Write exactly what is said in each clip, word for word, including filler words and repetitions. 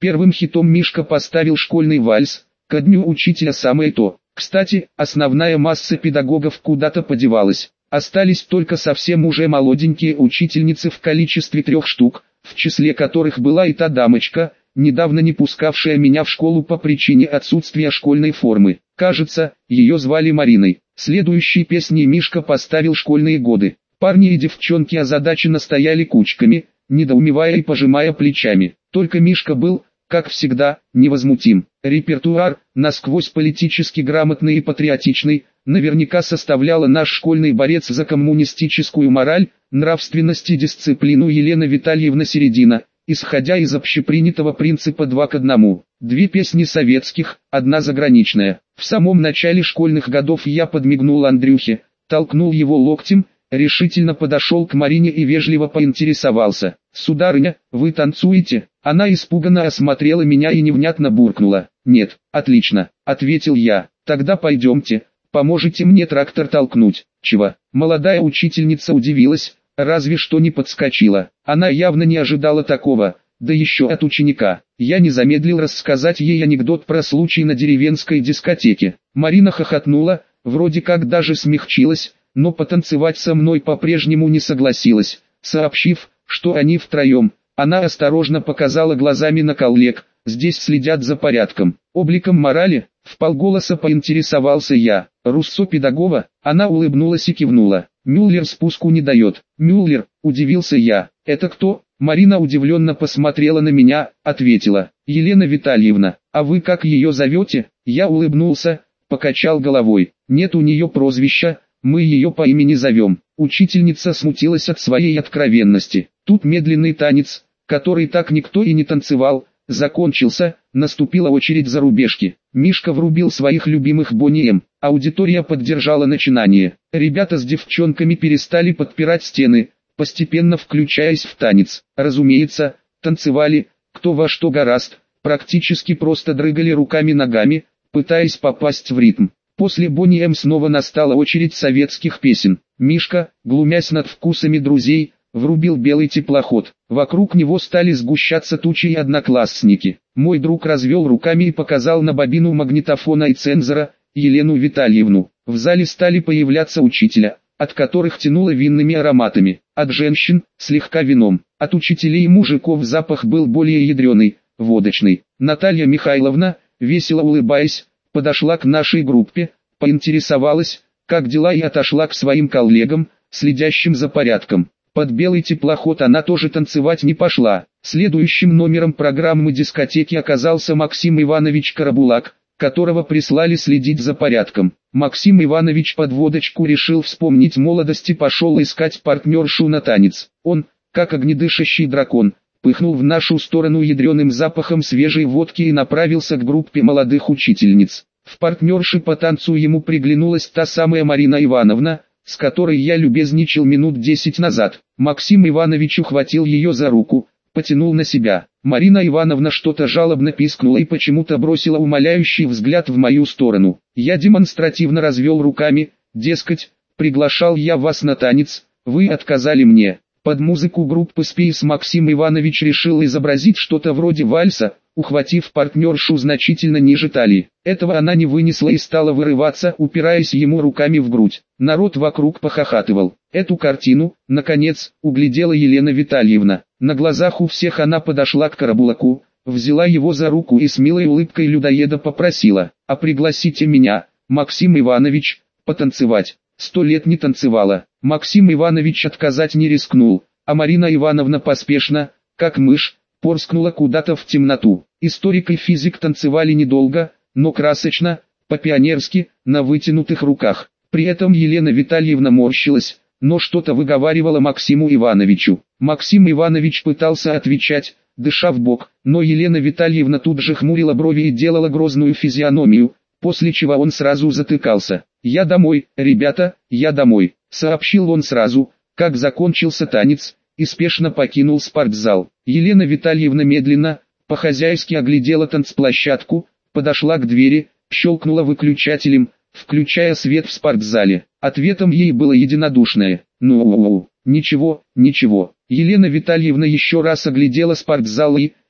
Первым хитом Мишка поставил школьный вальс, ко дню учителя самое то. Кстати, основная масса педагогов куда-то подевалась. Остались только совсем уже молоденькие учительницы в количестве трех штук, в числе которых была и та дамочка, недавно не пускавшая меня в школу по причине отсутствия школьной формы. Кажется, ее звали Мариной. Следующей песней Мишка поставил школьные годы. Парни и девчонки озадаченно стояли кучками, недоумевая и пожимая плечами. Только Мишка был, как всегда, невозмутим. Репертуар, насквозь политически грамотный и патриотичный, наверняка составляла наш школьный борец за коммунистическую мораль, нравственность и дисциплину Елена Витальевна Середина, исходя из общепринятого принципа два к одному. Две песни советских, одна заграничная. В самом начале школьных годов я подмигнул Андрюхе, толкнул его локтем, решительно подошел к Марине и вежливо поинтересовался: «Сударыня, вы танцуете?» Она испуганно осмотрела меня и невнятно буркнула: «Нет». «Отлично», — ответил я. «Тогда пойдемте, поможете мне трактор толкнуть». «Чего?» Молодая учительница удивилась, разве что не подскочила. Она явно не ожидала такого, да еще от ученика. Я не замедлил рассказать ей анекдот про случай на деревенской дискотеке. Марина хохотнула, вроде как даже смягчилась, но потанцевать со мной по-прежнему не согласилась. Сообщив, что они втроем, она осторожно показала глазами на коллег: «Здесь следят за порядком, обликом морали», — вполголоса поинтересовался я. «Руссо Педагога?» Она улыбнулась и кивнула. «Мюллер спуску не дает». «Мюллер?» — удивился я. «Это кто?» Марина удивленно посмотрела на меня, ответила: «Елена Витальевна, а вы как ее зовете?» Я улыбнулся, покачал головой. «Нет у нее прозвища, мы ее по имени зовем». Учительница смутилась от своей откровенности. Тут медленный танец, который так никто и не танцевал, закончился, наступила очередь зарубежки. Мишка врубил своих любимых Бонни Эм. Аудитория поддержала начинание. Ребята с девчонками перестали подпирать стены, постепенно включаясь в танец. Разумеется, танцевали, кто во что горазд, практически просто дрыгали руками-ногами, пытаясь попасть в ритм. После Бонни Эм снова настала очередь советских песен. Мишка, глумясь над вкусами друзей, врубил белый теплоход. Вокруг него стали сгущаться тучи и одноклассники. Мой друг развел руками и показал на бобину магнитофона и цензора, Елену Витальевну. В зале стали появляться учителя, от которых тянуло винными ароматами. От женщин – слегка вином. От учителей и мужиков запах был более ядреный, водочный. Наталья Михайловна, весело улыбаясь, подошла к нашей группе, поинтересовалась, как дела, и отошла к своим коллегам, следящим за порядком. Под белый теплоход она тоже танцевать не пошла. Следующим номером программы дискотеки оказался Максим Иванович Карабулак, которого прислали следить за порядком. Максим Иванович под водочку решил вспомнить молодость и пошел искать партнершу на танец. Он, как огнедышащий дракон, пыхнул в нашу сторону ядреным запахом свежей водки и направился к группе молодых учительниц. В партнерше по танцу ему приглянулась та самая Марина Ивановна, с которой я любезничал минут десять назад. Максим Иванович ухватил ее за руку, потянул на себя. Марина Ивановна что-то жалобно пискнула и почему-то бросила умоляющий взгляд в мою сторону. Я демонстративно развел руками, дескать, приглашал я вас на танец, вы отказали мне. Под музыку группы Space Максим Иванович решил изобразить что-то вроде вальса, ухватив партнершу значительно ниже талии. Этого она не вынесла и стала вырываться, упираясь ему руками в грудь. Народ вокруг похохатывал. Эту картину, наконец, углядела Елена Витальевна. На глазах у всех она подошла к Карабулаку, взяла его за руку и с милой улыбкой людоеда попросила: «А пригласите меня, Максим Иванович, потанцевать». Сто лет не танцевала. Максим Иванович отказать не рискнул, а Марина Ивановна поспешно, как мышь, порскнула куда-то в темноту. Историк и физик танцевали недолго, но красочно, по-пионерски, на вытянутых руках. При этом Елена Витальевна морщилась, но что-то выговаривала Максиму Ивановичу. Максим Иванович пытался отвечать, дыша в бок, но Елена Витальевна тут же хмурила брови и делала грозную физиономию, после чего он сразу затыкался. «Я домой, ребята, я домой», — сообщил он сразу, как закончился танец, и спешно покинул спортзал. Елена Витальевна медленно, по-хозяйски оглядела танцплощадку, подошла к двери, щелкнула выключателем, включая свет в спортзале. Ответом ей было единодушное: «Ну, ничего, ничего». Елена Витальевна еще раз оглядела спортзал и,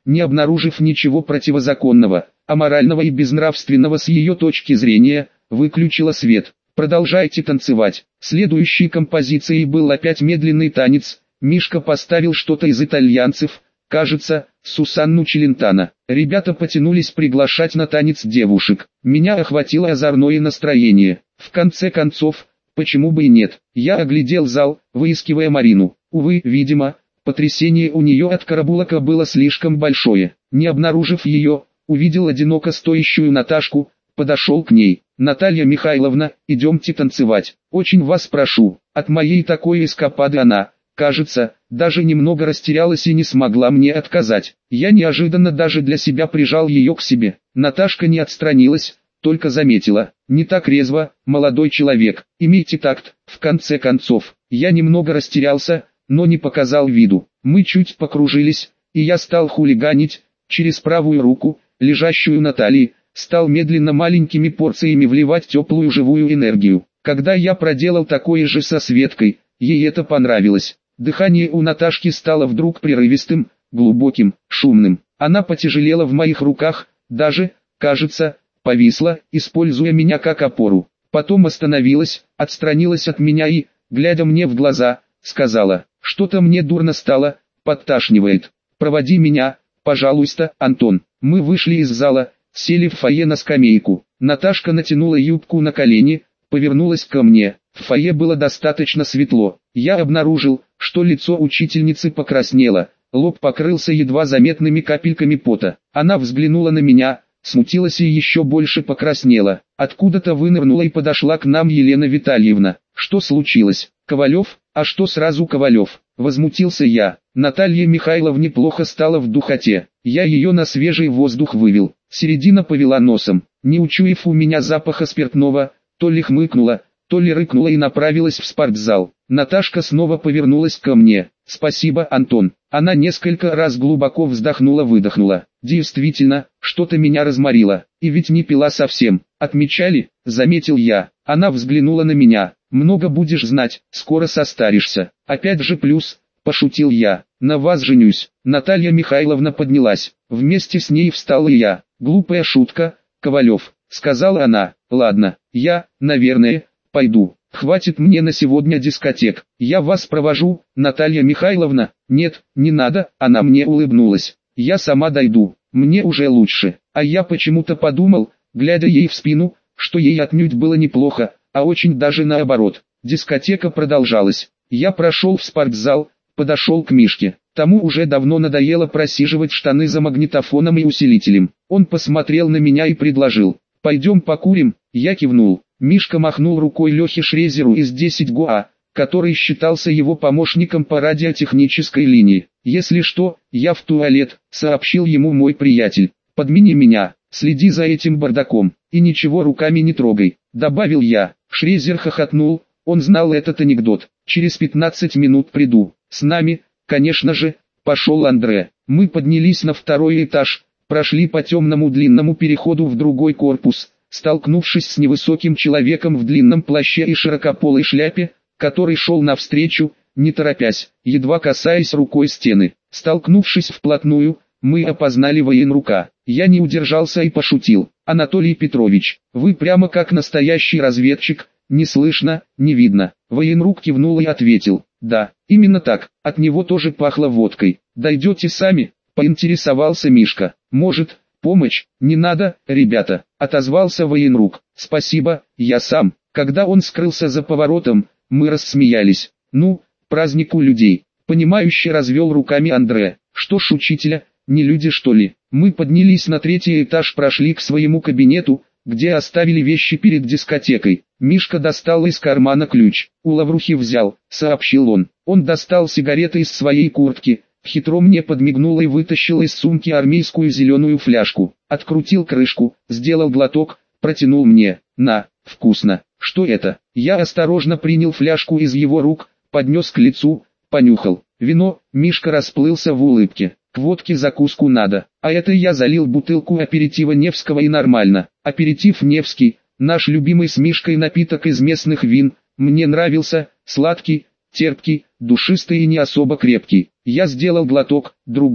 не обнаружив ничего противозаконного, аморального и безнравственного с ее точки зрения, выключила свет. «Продолжайте танцевать». Следующей композицией был опять медленный танец. Мишка поставил что-то из итальянцев, кажется, Сусанну Челентано. Ребята потянулись приглашать на танец девушек. Меня охватило озорное настроение. В конце концов, почему бы и нет? Я оглядел зал, выискивая Марину. Увы, видимо, потрясение у нее от карабулака было слишком большое. Не обнаружив ее, увидел одиноко стоящую Наташку, подошел к ней. «Наталья Михайловна, идемте танцевать. Очень вас прошу». От моей такой эскапады она, кажется, даже немного растерялась и не смогла мне отказать. Я неожиданно даже для себя прижал ее к себе. Наташка не отстранилась, только заметила: «Не так резво, молодой человек, имейте такт». В конце концов, я немного растерялся, но не показал виду. Мы чуть покружились, и я стал хулиганить. Через правую руку, лежащую на талии, стал медленно маленькими порциями вливать теплую живую энергию. Когда я проделал такое же со Светкой, ей это понравилось. Дыхание у Наташки стало вдруг прерывистым, глубоким, шумным. Она потяжелела в моих руках, даже, кажется, повисла, используя меня как опору. Потом остановилась, отстранилась от меня и, глядя мне в глаза, сказала: «Что-то мне дурно стало, подташнивает. Проводи меня, пожалуйста, Антон». Мы вышли из зала, сели в фойе на скамейку. Наташка натянула юбку на колени, повернулась ко мне. В фойе было достаточно светло. Я обнаружил, что лицо учительницы покраснело, лоб покрылся едва заметными капельками пота. Она взглянула на меня, смутилась и еще больше покраснела. Откуда-то вынырнула и подошла к нам Елена Витальевна. «Что случилось, Ковалев? А что сразу Ковалев?» Возмутился я. Наталье Михайловне плохо стало в духоте. Я ее на свежий воздух вывел. Середина повела носом. Не учуяв у меня запаха спиртного, то ли хмыкнула, то ли рыкнула и направилась в спортзал. Наташка снова повернулась ко мне. «Спасибо, Антон». Она несколько раз глубоко вздохнула-выдохнула. «Действительно, что-то меня разморило. И ведь не пила совсем. Отмечали?» — заметил я. Она взглянула на меня. «Много будешь знать, скоро состаришься». «Опять же плюс», — пошутил я. «На вас женюсь». Наталья Михайловна поднялась. Вместе с ней встал и я. «Глупая шутка, Ковалев», — сказала она. «Ладно, я, наверное, пойду. Хватит мне на сегодня дискотек. Я вас провожу, Наталья Михайловна». «Нет, не надо», — она мне улыбнулась. «Я сама дойду. Мне уже лучше». А я почему-то подумал, глядя ей в спину, что ей отнюдь было неплохо, а очень даже наоборот. Дискотека продолжалась. Я прошел в спортзал, подошел к Мишке. Тому уже давно надоело просиживать штаны за магнитофоном и усилителем. Он посмотрел на меня и предложил: «Пойдем покурим». Я кивнул. Мишка махнул рукой Лехе Шрезеру из десять ГУА, который считался его помощником по радиотехнической линии. «Если что, я в туалет», — сообщил ему мой приятель. «Подмени меня, следи за этим бардаком, и ничего руками не трогай», — добавил я. Шрезер хохотнул, он знал этот анекдот. «Через пятнадцать минут приду». С нами, конечно же, пошел Андре. Мы поднялись на второй этаж, прошли по темному длинному переходу в другой корпус, столкнувшись с невысоким человеком в длинном плаще и широкополой шляпе, который шел навстречу, не торопясь, едва касаясь рукой стены. Столкнувшись вплотную, мы опознали военрука. Я не удержался и пошутил: «Анатолий Петрович, вы прямо как настоящий разведчик, не слышно, не видно». Военрук кивнул и ответил: «Да, именно так». От него тоже пахло водкой. «Дойдете сами?» — поинтересовался Мишка. «Может, помощь?» «Не надо, ребята», — отозвался военрук. «Спасибо, я сам». Когда он скрылся за поворотом, мы рассмеялись. «Ну, праздник у людей», — понимающе развел руками Андре. «Что ж, учителя, не люди что ли?» Мы поднялись на третий этаж, прошли к своему кабинету, где оставили вещи перед дискотекой. Мишка достал из кармана ключ. «У Лаврухи взял», — сообщил он. Он достал сигареты из своей куртки, хитро мне подмигнул и вытащил из сумки армейскую зеленую фляжку. Открутил крышку, сделал глоток, протянул мне. «На, вкусно». «Что это?» Я осторожно принял фляжку из его рук, поднес к лицу, понюхал. «Вино». Мишка расплылся в улыбке. «К водке закуску надо». А это я залил бутылку аперитива Невского и нормально. Аперитив Невский, наш любимый с Мишкой напиток из местных вин, мне нравился, сладкий, терпкий, душистый и не особо крепкий. Я сделал глоток, другой.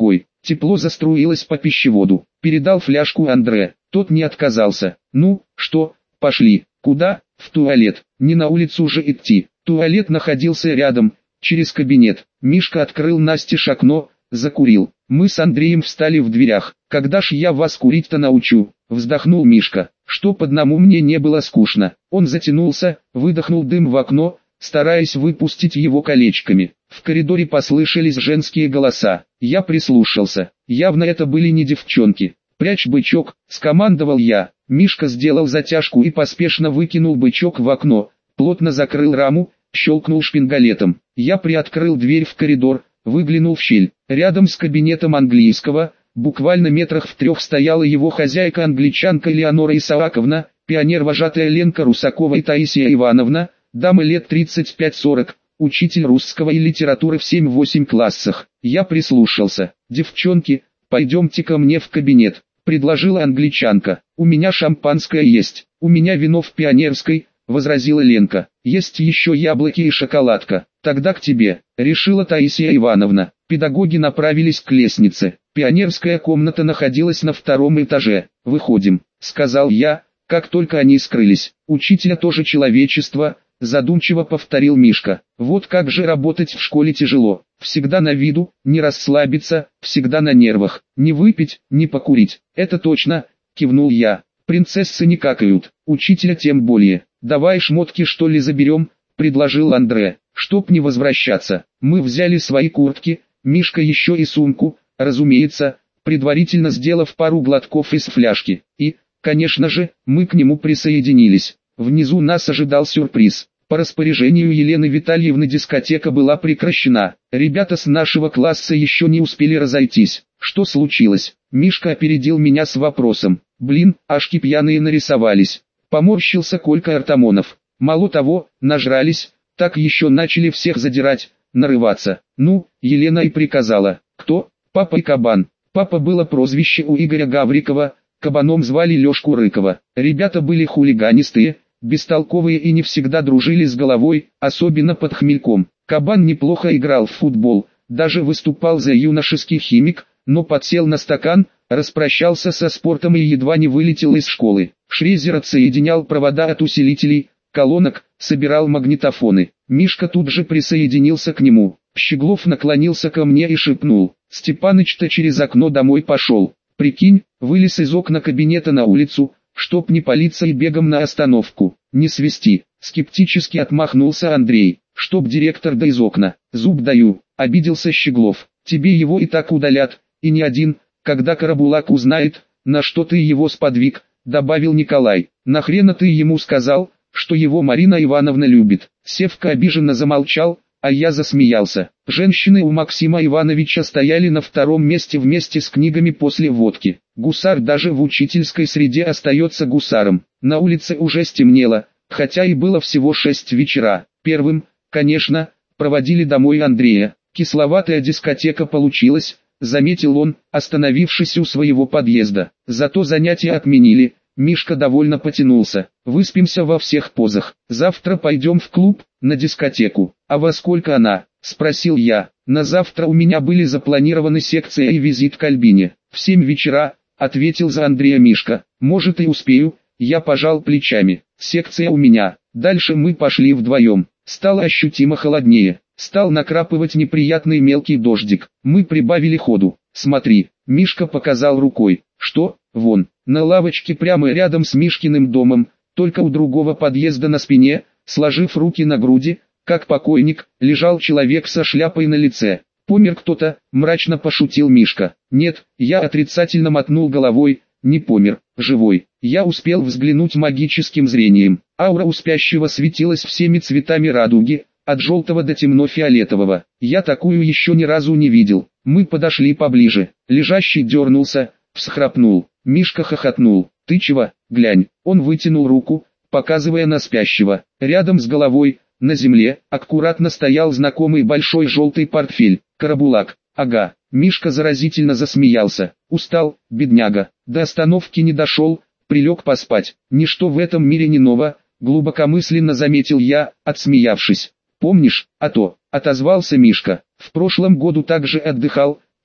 Тепло заструилось по пищеводу. Передал фляжку Андре. Тот не отказался. Ну, что, пошли. Куда? В туалет. Не на улицу же идти. Туалет находился рядом, через кабинет. Мишка открыл настежь окно, закурил. Мы с Андреем встали в дверях. «Когда ж я вас курить-то научу?» — вздохнул Мишка. Чтоб одному мне не было скучно. Он затянулся, выдохнул дым в окно, стараясь выпустить его колечками. В коридоре послышались женские голоса. Я прислушался. Явно это были не девчонки. «Прячь бычок», — скомандовал я. Мишка сделал затяжку и поспешно выкинул бычок в окно, плотно закрыл раму, щелкнул шпингалетом. Я приоткрыл дверь в коридор, выглянул в щель. Рядом с кабинетом английского, буквально метрах в трех, стояла его хозяйка-англичанка Элеонора Исааковна, пионер-вожатая Ленка Русакова и Таисия Ивановна, дамы лет тридцать пять сорок, учитель русского и литературы в семь-восемь классах. Я прислушался. «Девчонки, пойдемте ко мне в кабинет», — предложила англичанка. «У меня шампанское есть, у меня вино в пионерской», — возразила Ленка. «Есть еще яблоки и шоколадка». «Тогда к тебе», — решила Таисия Ивановна. Педагоги направились к лестнице. Пионерская комната находилась на втором этаже. «Выходим», — сказал я, как только они скрылись. «Учителя тоже человечество», — задумчиво повторил Мишка. «Вот как же работать в школе тяжело. Всегда на виду, не расслабиться, всегда на нервах. Не выпить, не покурить». «Это точно», — кивнул я. «Принцессы не какают, учителя тем более». «Давай шмотки что ли заберем», — предложил Андре. «Чтоб не возвращаться». Мы взяли свои куртки, Мишка еще и сумку, разумеется, предварительно сделав пару глотков из фляжки. И, конечно же, мы к нему присоединились. Внизу нас ожидал сюрприз. По распоряжению Елены Витальевны дискотека была прекращена. Ребята с нашего класса еще не успели разойтись. Что случилось? Мишка опередил меня с вопросом. «Блин, ашки пьяные нарисовались». Поморщился Колька Артамонов. «Мало того, нажрались, так еще начали всех задирать, нарываться». Ну, Елена и приказала. «Кто?» «Папа и Кабан». Папа было прозвище у Игоря Гаврикова, Кабаном звали Лешку Рыкова. Ребята были хулиганистые, бестолковые и не всегда дружили с головой, особенно под хмельком. Кабан неплохо играл в футбол, даже выступал за юношеский Химик, но подсел на стакан, распрощался со спортом и едва не вылетел из школы. Шрезер отсоединял провода от усилителей, колонок, собирал магнитофоны. Мишка тут же присоединился к нему. Щеглов наклонился ко мне и шепнул: «Степаныч-то через окно домой пошел. Прикинь, вылез из окна кабинета на улицу, чтоб не палиться и бегом на остановку. Не свисти», — скептически отмахнулся Андрей. «Чтоб директор да из окна. Зуб даю», — обиделся Щеглов. «Тебе его и так удалят, и не один, когда Карабулак узнает, на что ты его сподвиг», — добавил Николай. «Нахрена ты ему сказал, что его Марина Ивановна любит?» Севка обиженно замолчал, а я засмеялся. Женщины у Максима Ивановича стояли на втором месте вместе с книгами после водки. Гусар даже в учительской среде остается гусаром. На улице уже стемнело, хотя и было всего шесть вечера. Первым, конечно, проводили домой Андрея. Кисловатая дискотека получилась, заметил он, остановившись у своего подъезда. Зато занятия отменили. Мишка довольно потянулся. «Выспимся во всех позах. Завтра пойдем в клуб, на дискотеку». «А во сколько она?» — спросил я. «На завтра у меня были запланированы секция и визит к Альбине. В семь вечера», — ответил за Андрея Мишка. «Может и успею», — я пожал плечами. «Секция у меня». Дальше мы пошли вдвоем. Стало ощутимо холоднее. Стал накрапывать неприятный мелкий дождик. Мы прибавили ходу. «Смотри», — Мишка показал рукой. «Что?» «Вон, на лавочке прямо рядом с Мишкиным домом, только у другого подъезда на спине, сложив руки на груди, как покойник, лежал человек со шляпой на лице. Помер кто-то», — мрачно пошутил Мишка. «Нет», — я отрицательно мотнул головой, «не помер, живой». Я успел взглянуть магическим зрением. Аура у спящего светилась всеми цветами радуги, от желтого до темно-фиолетового. Я такую еще ни разу не видел. Мы подошли поближе. Лежащий дернулся, всхрапнул. Мишка хохотнул. «Ты чего? Глянь». Он вытянул руку, показывая на спящего. Рядом с головой, на земле, аккуратно стоял знакомый большой желтый портфель. «Карабулак». «Ага». Мишка заразительно засмеялся. «Устал, бедняга. До остановки не дошел, прилег поспать». «Ничто в этом мире не ново», — глубокомысленно заметил я, отсмеявшись. «Помнишь, а то», — отозвался Мишка. «В прошлом году также отдыхал,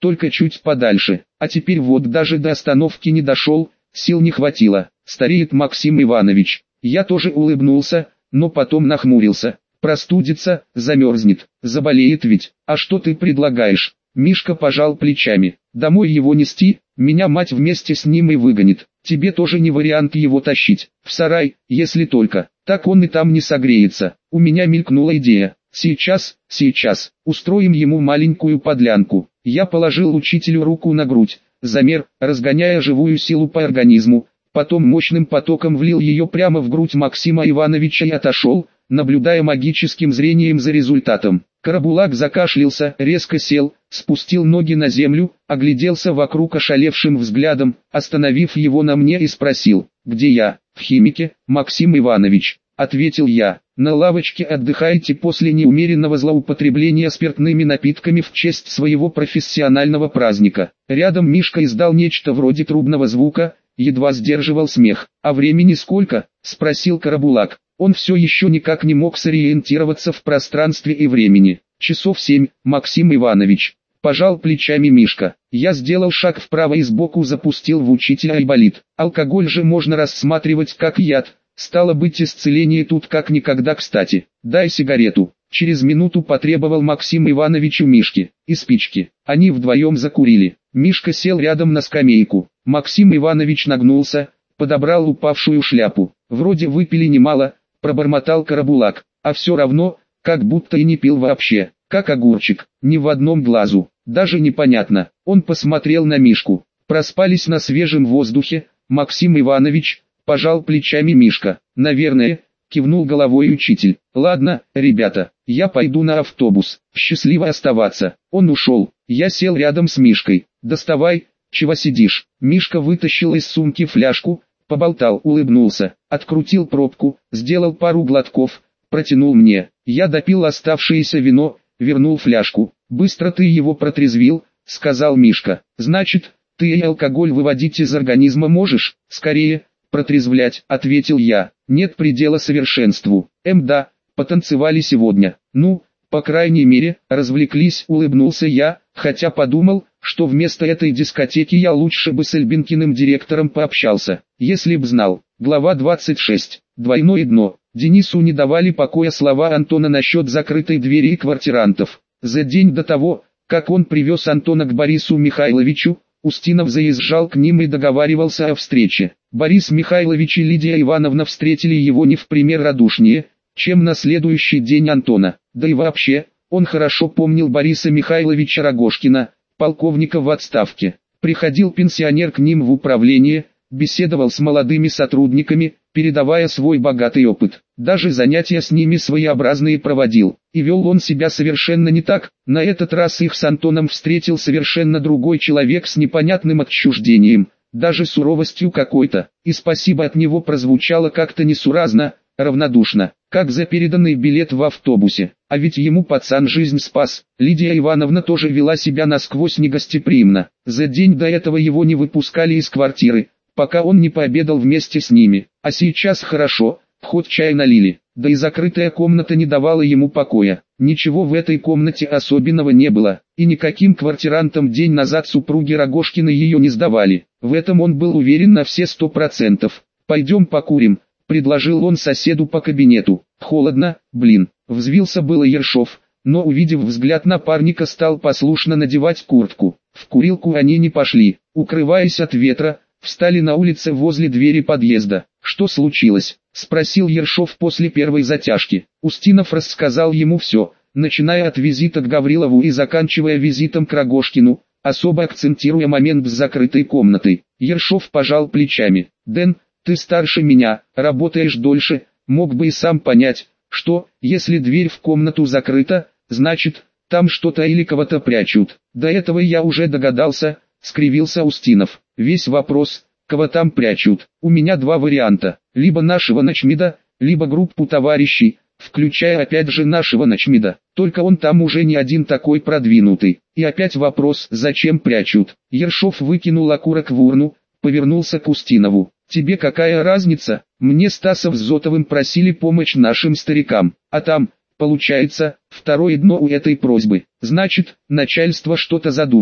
только чуть подальше. А теперь вот даже до остановки не дошел, сил не хватило. Стареет Максим Иванович. Я тоже улыбнулся, но потом нахмурился. Простудится, замерзнет, заболеет ведь. А что ты предлагаешь? Мишка пожал плечами. Домой его нести, меня мать вместе с ним и выгонит. Тебе тоже не вариант его тащить. В сарай, если только. Так он и там не согреется. У меня мелькнула идея. Сейчас, сейчас, устроим ему маленькую подлянку. Я положил учителю руку на грудь. Замер, разгоняя живую силу по организму. Потом мощным потоком влил ее прямо в грудь Максима Ивановича и отошел, наблюдая магическим зрением за результатом. Карабулак закашлялся, резко сел, спустил ноги на землю, огляделся вокруг ошалевшим взглядом, остановив его на мне и спросил: «Где я?» «В химике, Максим Иванович», — ответил я. «На лавочке отдыхаете после неумеренного злоупотребления спиртными напитками в честь своего профессионального праздника». Рядом Мишка издал нечто вроде трубного звука, едва сдерживал смех. «А времени сколько?» — спросил Карабулак. Он все еще никак не мог сориентироваться в пространстве и времени. «Часов семь, Максим Иванович», — пожал плечами Мишка. Я сделал шаг вправо и сбоку запустил в учителя айболит. Алкоголь же можно рассматривать как яд, стало быть, исцеление тут как никогда кстати. «Дай сигарету», — через минуту потребовал Максим Иванович у Мишки, и спички. Они вдвоем закурили. Мишка сел рядом на скамейку. Максим Иванович нагнулся, подобрал упавшую шляпу. «Вроде выпили немало», — пробормотал Карабулак, «а все равно, как будто и не пил вообще, как огурчик, ни в одном глазу, даже непонятно». Он посмотрел на Мишку. «Проспались на свежем воздухе, Максим Иванович», — пожал плечами Мишка. «Наверное», — кивнул головой учитель. «Ладно, ребята, я пойду на автобус, счастливо оставаться». Он ушел. Я сел рядом с Мишкой. «Доставай, чего сидишь?» Мишка вытащил из сумки фляжку, поболтал, улыбнулся, открутил пробку, сделал пару глотков, протянул мне. Я допил оставшееся вино, вернул фляжку. «Быстро ты его протрезвил», — сказал Мишка. «Значит, ты и алкоголь выводить из организма можешь?» «Скорее, протрезвлять», — ответил я. «Нет предела совершенству». «Эм да, потанцевали сегодня». «Ну, по крайней мере, развлеклись», — улыбнулся я, хотя подумал, что вместо этой дискотеки я лучше бы с Эльбинкиным директором пообщался, если б знал. Глава двадцать шесть. Двойное дно. Денису не давали покоя слова Антона насчет закрытой двери и квартирантов. За день до того, как он привез Антона к Борису Михайловичу, Устинов заезжал к ним и договаривался о встрече. Борис Михайлович и Лидия Ивановна встретили его не в пример радушнее, чем на следующий день Антона. Да и вообще, он хорошо помнил Бориса Михайловича Рогожкина, полковника в отставке. Приходил пенсионер к ним в управление, беседовал с молодыми сотрудниками, передавая свой богатый опыт. Даже занятия с ними своеобразные проводил. И вел он себя совершенно не так. На этот раз их с Антоном встретил совершенно другой человек с непонятным отчуждением, даже суровостью какой-то. И спасибо от него прозвучало как-то несуразно, равнодушно, как за переданный билет в автобусе. А ведь ему пацан жизнь спас. Лидия Ивановна тоже вела себя насквозь негостеприимно. За день до этого его не выпускали из квартиры, пока он не пообедал вместе с ними. А сейчас хорошо, хоть чай налили. Да и закрытая комната не давала ему покоя. Ничего в этой комнате особенного не было, и никаким квартирантам день назад супруги Рогожкины ее не сдавали. В этом он был уверен на все сто процентов. «Пойдем покурим», — предложил он соседу по кабинету. «Холодно, блин», — взвился было Ершов, но увидев взгляд напарника, стал послушно надевать куртку. В курилку они не пошли, укрываясь от ветра, встали на улице возле двери подъезда. «Что случилось?» — спросил Ершов после первой затяжки. Устинов рассказал ему все, начиная от визита к Гаврилову и заканчивая визитом к Рогожкину, особо акцентируя момент с закрытой комнатой. Ершов пожал плечами. «Дэн, ты старше меня, работаешь дольше, мог бы и сам понять, что, если дверь в комнату закрыта, значит, там что-то или кого-то прячут. До этого я уже догадался», — скривился Устинов. «Весь вопрос, кого там прячут. У меня два варианта, либо нашего начмеда, либо группу товарищей, включая опять же нашего начмеда. Только он там уже не один такой продвинутый. И опять вопрос, зачем прячут?» Ершов выкинул окурок в урну, повернулся к Устинову. «Тебе какая разница? Мне Стасов с Зотовым просили помощь нашим старикам, а там, получается, второе дно у этой просьбы. Значит, начальство что-то задумало.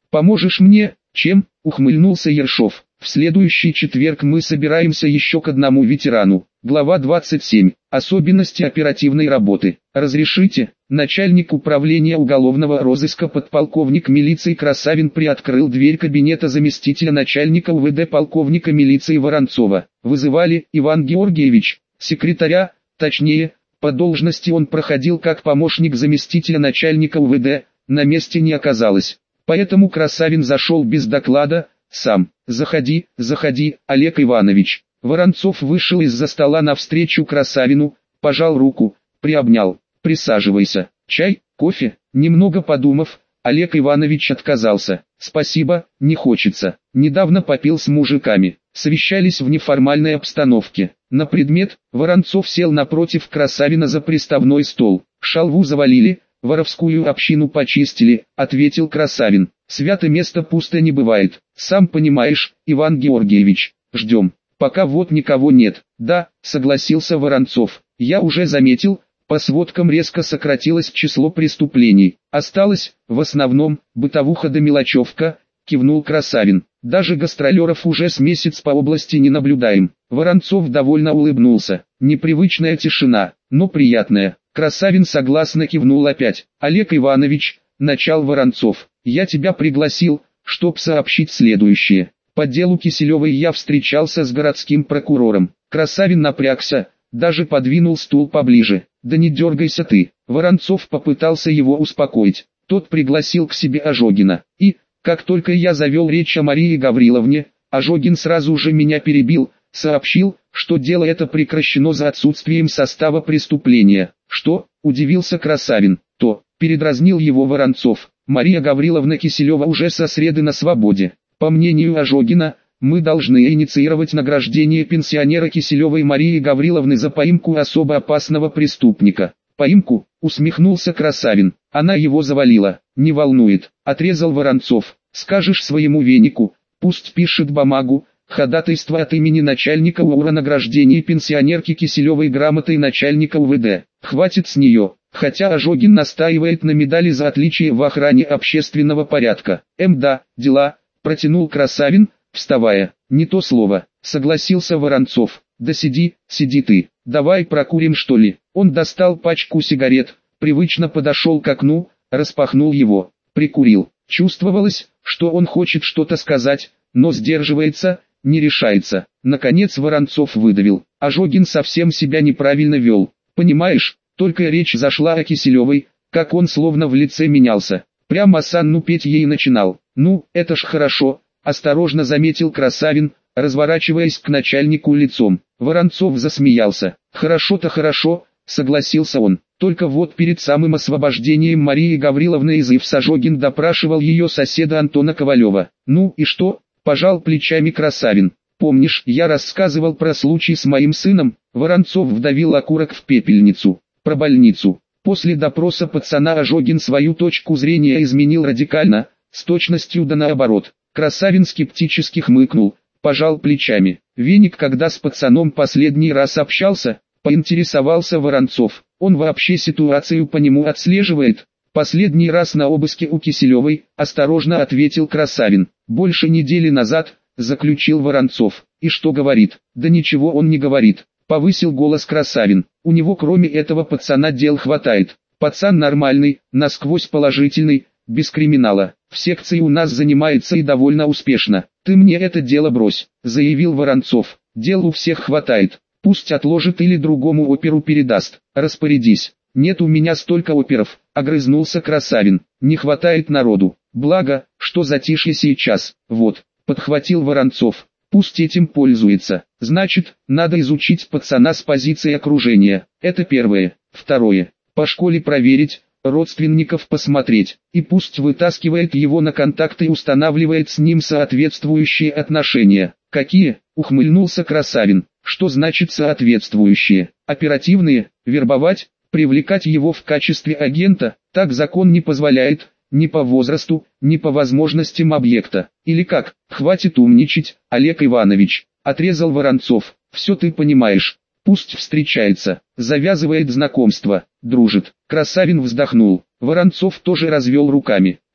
Поможешь мне? Чем? Ухмыльнулся Ершов. В следующий четверг мы собираемся еще к одному ветерану. Глава двадцать семь. Особенности оперативной работы. Разрешите? Начальник управления уголовного розыска подполковник милиции Красавин приоткрыл дверь кабинета заместителя начальника УВД полковника милиции Воронцова. Вызывали, Иван Георгиевич, секретаря, точнее, по должности он проходил как помощник заместителя начальника УВД, на месте не оказалось. Поэтому Красавин зашел без доклада, сам. «Заходи, заходи, Олег Иванович». Воронцов вышел из-за стола навстречу Красавину, пожал руку, приобнял. «Присаживайся. Чай, кофе?» Немного подумав, Олег Иванович отказался. «Спасибо, не хочется. Недавно попил с мужиками. Совещались в неформальной обстановке». На предмет, Воронцов сел напротив Красавина за приставной стол. «Шалву завалили, воровскую общину почистили», — ответил Красавин. «Свято место пусто не бывает. Сам понимаешь, Иван Георгиевич, ждем. Пока вот никого нет». «Да», — согласился Воронцов. «Я уже заметил, по сводкам резко сократилось число преступлений. Осталось, в основном, бытовуха да мелочевка», — кивнул Красавин. «Даже гастролеров уже с месяц по области не наблюдаем». Воронцов довольно улыбнулся. Непривычная тишина, но приятная. Красавин согласно кивнул опять. «Олег Иванович», — начал Воронцов, — «я тебя пригласил, чтоб сообщить следующее. По делу Киселевой я встречался с городским прокурором». Красавин напрягся, даже подвинул стул поближе. «Да не дергайся ты». Воронцов попытался его успокоить. Тот пригласил к себе Ожогина. И, как только я завел речь о Марии Гавриловне, Ожогин сразу же меня перебил, сообщил, что дело это прекращено за отсутствием состава преступления. «Что?» – удивился Красавин. «То», – передразнил его Воронцов. «Мария Гавриловна Киселева уже со среды на свободе. По мнению Ожогина, мы должны инициировать награждение пенсионера Киселевой Марии Гавриловны за поимку особо опасного преступника». «Поимку?» – усмехнулся Красавин. «Она его завалила». «Не волнует», – отрезал Воронцов. «Скажешь своему венику, пусть пишет бумагу, ходатайство от имени начальника УРА о награждении пенсионерки Киселевой грамотой начальника УВД. Хватит с нее». Хотя Ожогин настаивает на медали за отличие в охране общественного порядка. «Мда, дела», – протянул Красавин, вставая. «Не то слово», – согласился Воронцов. «Да сиди, сиди ты. Давай прокурим что ли». Он достал пачку сигарет, привычно подошел к окну, распахнул его, прикурил. Чувствовалось, что он хочет что-то сказать, но сдерживается, не решается. Наконец Воронцов выдавил. Ожогин совсем себя неправильно вел. «Понимаешь, только речь зашла о Киселевой, как он словно в лице менялся. Прямо осанну петь ей начинал. Ну, это ж хорошо», – осторожно заметил Красавин, разворачиваясь к начальнику лицом. Воронцов засмеялся. «Хорошо-то хорошо», – согласился он. «Только вот перед самым освобождением Марии Гавриловны из ИФС Ожогин допрашивал ее соседа Антона Ковалева». «Ну и что?» – пожал плечами Красавин. «Помнишь, я рассказывал про случай с моим сыном?» Воронцов вдавил окурок в пепельницу. «Про больницу. После допроса пацана Ожогин свою точку зрения изменил радикально, с точностью да наоборот». Красавин скептически хмыкнул, пожал плечами. «Веник когда с пацаном последний раз общался?» – поинтересовался Воронцов. «Он вообще ситуацию по нему отслеживает?» «Последний раз на обыске у Киселевой», – осторожно ответил Красавин. «Больше недели назад», – заключил Воронцов. «И что говорит?» «Да ничего он не говорит», – повысил голос Красавин. «У него кроме этого пацана дел хватает. Пацан нормальный, насквозь положительный, без криминала. В секции у нас занимается и довольно успешно. Ты мне это дело брось», – заявил Воронцов. «Дел у всех хватает. Пусть отложит или другому оперу передаст. Распорядись». «Нет у меня столько оперов», – огрызнулся Красавин. «Не хватает народу. Благо, что затишье сейчас». «Вот», – подхватил Воронцов. «Пусть этим пользуется. Значит, надо изучить пацана с позиции окружения. Это первое. Второе. По школе проверить, родственников посмотреть. И пусть вытаскивает его на контакт и устанавливает с ним соответствующие отношения». «Какие?» – ухмыльнулся Красавин. «Что значит соответствующие? Оперативные? Вербовать? Привлекать его в качестве агента? Так закон не позволяет. Ни по возрасту, ни по возможностям объекта. Или как? Хватит умничать, Олег Иванович», – отрезал Воронцов. «Все ты понимаешь. Пусть встречается, завязывает знакомство, дружит». Красавин вздохнул. Воронцов тоже развел руками.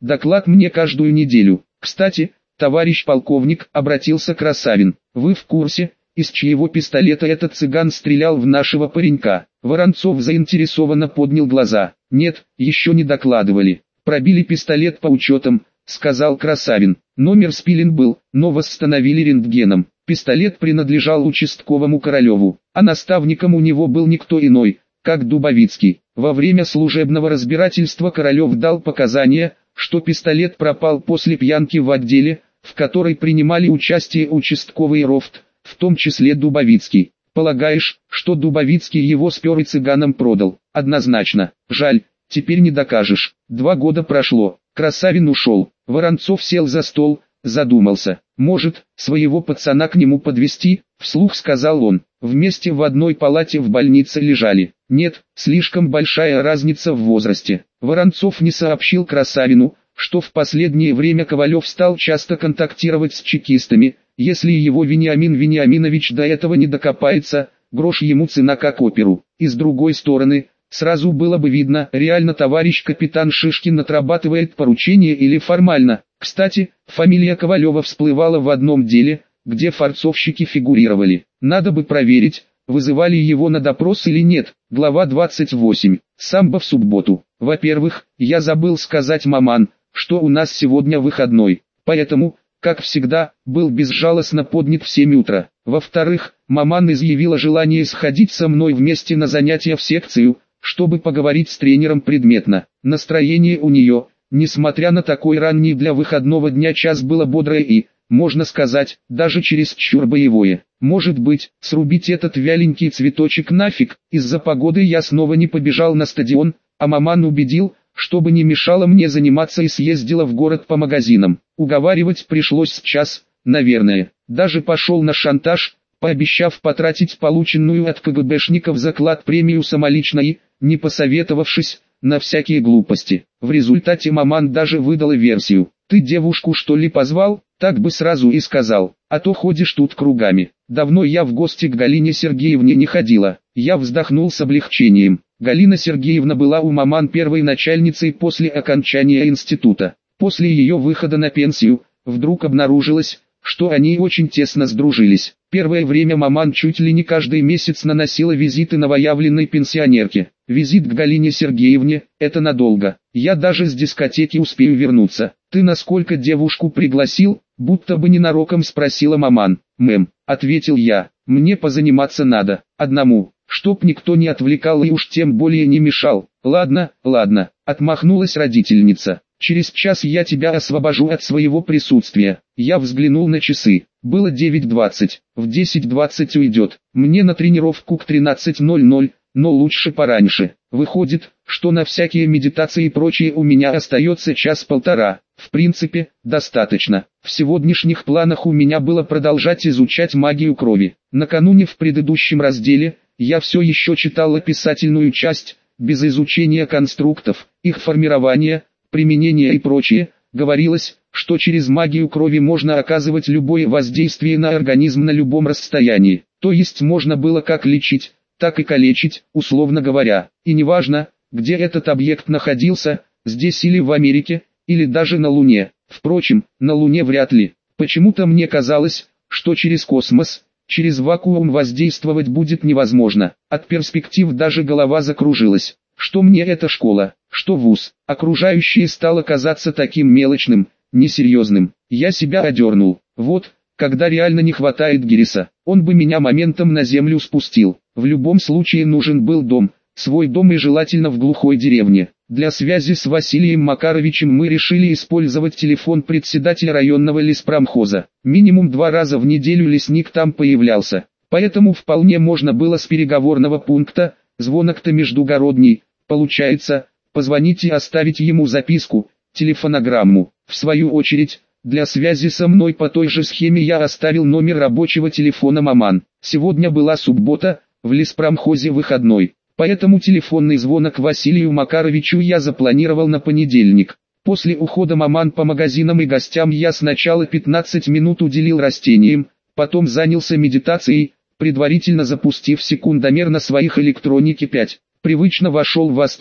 доклад мне каждую неделю. Кстати, товарищ полковник, обратился Красавин, вы в курсе, из чьего пистолета этот цыган стрелял в нашего паренька? Воронцов заинтересованно поднял глаза. Нет, еще не докладывали. Пробили пистолет по учетам, сказал Красавин. Номер спилен был, но восстановили рентгеном. Пистолет принадлежал участковому Королеву, а наставником у него был никто иной, как Дубовицкий. Во время служебного разбирательства Королев дал показания, что пистолет пропал после пьянки в отделе, в которой принимали участие участковый Рофт, в том числе Дубовицкий. Полагаешь, что Дубовицкий его спер и цыганам продал? Однозначно. Жаль, теперь не докажешь. Два года прошло, Красавин ушел. Воронцов сел за стол, задумался. Может, своего пацана к нему подвести? Вслух сказал он. Вместе в одной палате в больнице лежали. Нет, слишком большая разница в возрасте. Воронцов не сообщил Красавину, что в последнее время Ковалев стал часто контактировать с чекистами. Если его Вениамин Вениаминович до этого не докопается, грош ему цена как оперу. И с другой стороны, сразу было бы видно, реально товарищ капитан Шишкин отрабатывает поручение или формально. Кстати, фамилия Ковалева всплывала в одном деле, где форцовщики фигурировали. Надо бы проверить, вызывали его на допрос или нет. Глава двадцать восемь. Самбо в субботу. Во-первых, я забыл сказать маман, что у нас сегодня выходной. Поэтому, как всегда, был безжалостно поднят в семь утра. Во-вторых, маман изъявила желание сходить со мной вместе на занятия в секцию, чтобы поговорить с тренером предметно. Настроение у нее, несмотря на такой ранний для выходного дня час, было бодрое и, можно сказать, даже чересчур боевое. Может быть, срубить этот вяленький цветочек нафиг. Из-за погоды я снова не побежал на стадион, а маман убедил, чтобы не мешало мне заниматься, и съездила в город по магазинам. Уговаривать пришлось с час, наверное. Даже пошел на шантаж, пообещав потратить полученную от КГБшников заклад премию самолично и, не посоветовавшись, на всякие глупости. В результате маман даже выдала версию. Ты девушку что ли позвал? Так бы сразу и сказал, а то ходишь тут кругами. Давно я в гости к Галине Сергеевне не ходила. Я вздохнул с облегчением. Галина Сергеевна была у маман первой начальницей после окончания института. После ее выхода на пенсию, вдруг обнаружилось, что они очень тесно сдружились. Первое время маман чуть ли не каждый месяц наносила визиты новоявленной пенсионерке. Визит к Галине Сергеевне – это надолго. Я даже с дискотеки успею вернуться. Ты насколько девушку пригласил? Будто бы ненароком спросила маман. Мэм, ответил я, мне позаниматься надо, одному, чтоб никто не отвлекал и уж тем более не мешал. Ладно, ладно, отмахнулась родительница. Через час я тебя освобожу от своего присутствия. Я взглянул на часы. Было девять двадцать. В десять двадцать уйдет. Мне на тренировку к тринадцати ноль-ноль, но лучше пораньше. Выходит, что на всякие медитации и прочее у меня остается час-полтора. В принципе, достаточно. В сегодняшних планах у меня было продолжать изучать магию крови. Накануне в предыдущем разделе, я все еще читал описательную часть, без изучения конструктов, их формирования, применения и прочее. Говорилось, что через магию крови можно оказывать любое воздействие на организм на любом расстоянии. То есть можно было как лечить, так и калечить, условно говоря. И неважно, где этот объект находился, здесь или в Америке, или даже на Луне. Впрочем, на Луне вряд ли. Почему-то мне казалось, что через космос, через вакуум воздействовать будет невозможно. От перспектив даже голова закружилась. Что мне эта школа, что вуз, окружающее стало казаться таким мелочным, несерьезным. Я себя одернул. Вот, когда реально не хватает Гириса, он бы меня моментом на землю спустил. В любом случае нужен был дом, свой дом, и желательно в глухой деревне. Для связи с Василием Макаровичем мы решили использовать телефон председателя районного леспромхоза. Минимум два раза в неделю лесник там появлялся, поэтому вполне можно было с переговорного пункта, звонок-то междугородний, получается, позвонить и оставить ему записку, телефонограмму. В свою очередь, для связи со мной по той же схеме я оставил номер рабочего телефона маман. Сегодня была суббота, в леспромхозе выходной, поэтому телефонный звонок Василию Макаровичу я запланировал на понедельник. После ухода маман по магазинам и гостям я сначала пятнадцать минут уделил растениям, потом занялся медитацией, предварительно запустив секундомер на своих электронике пять. Привычно вошел в астрал,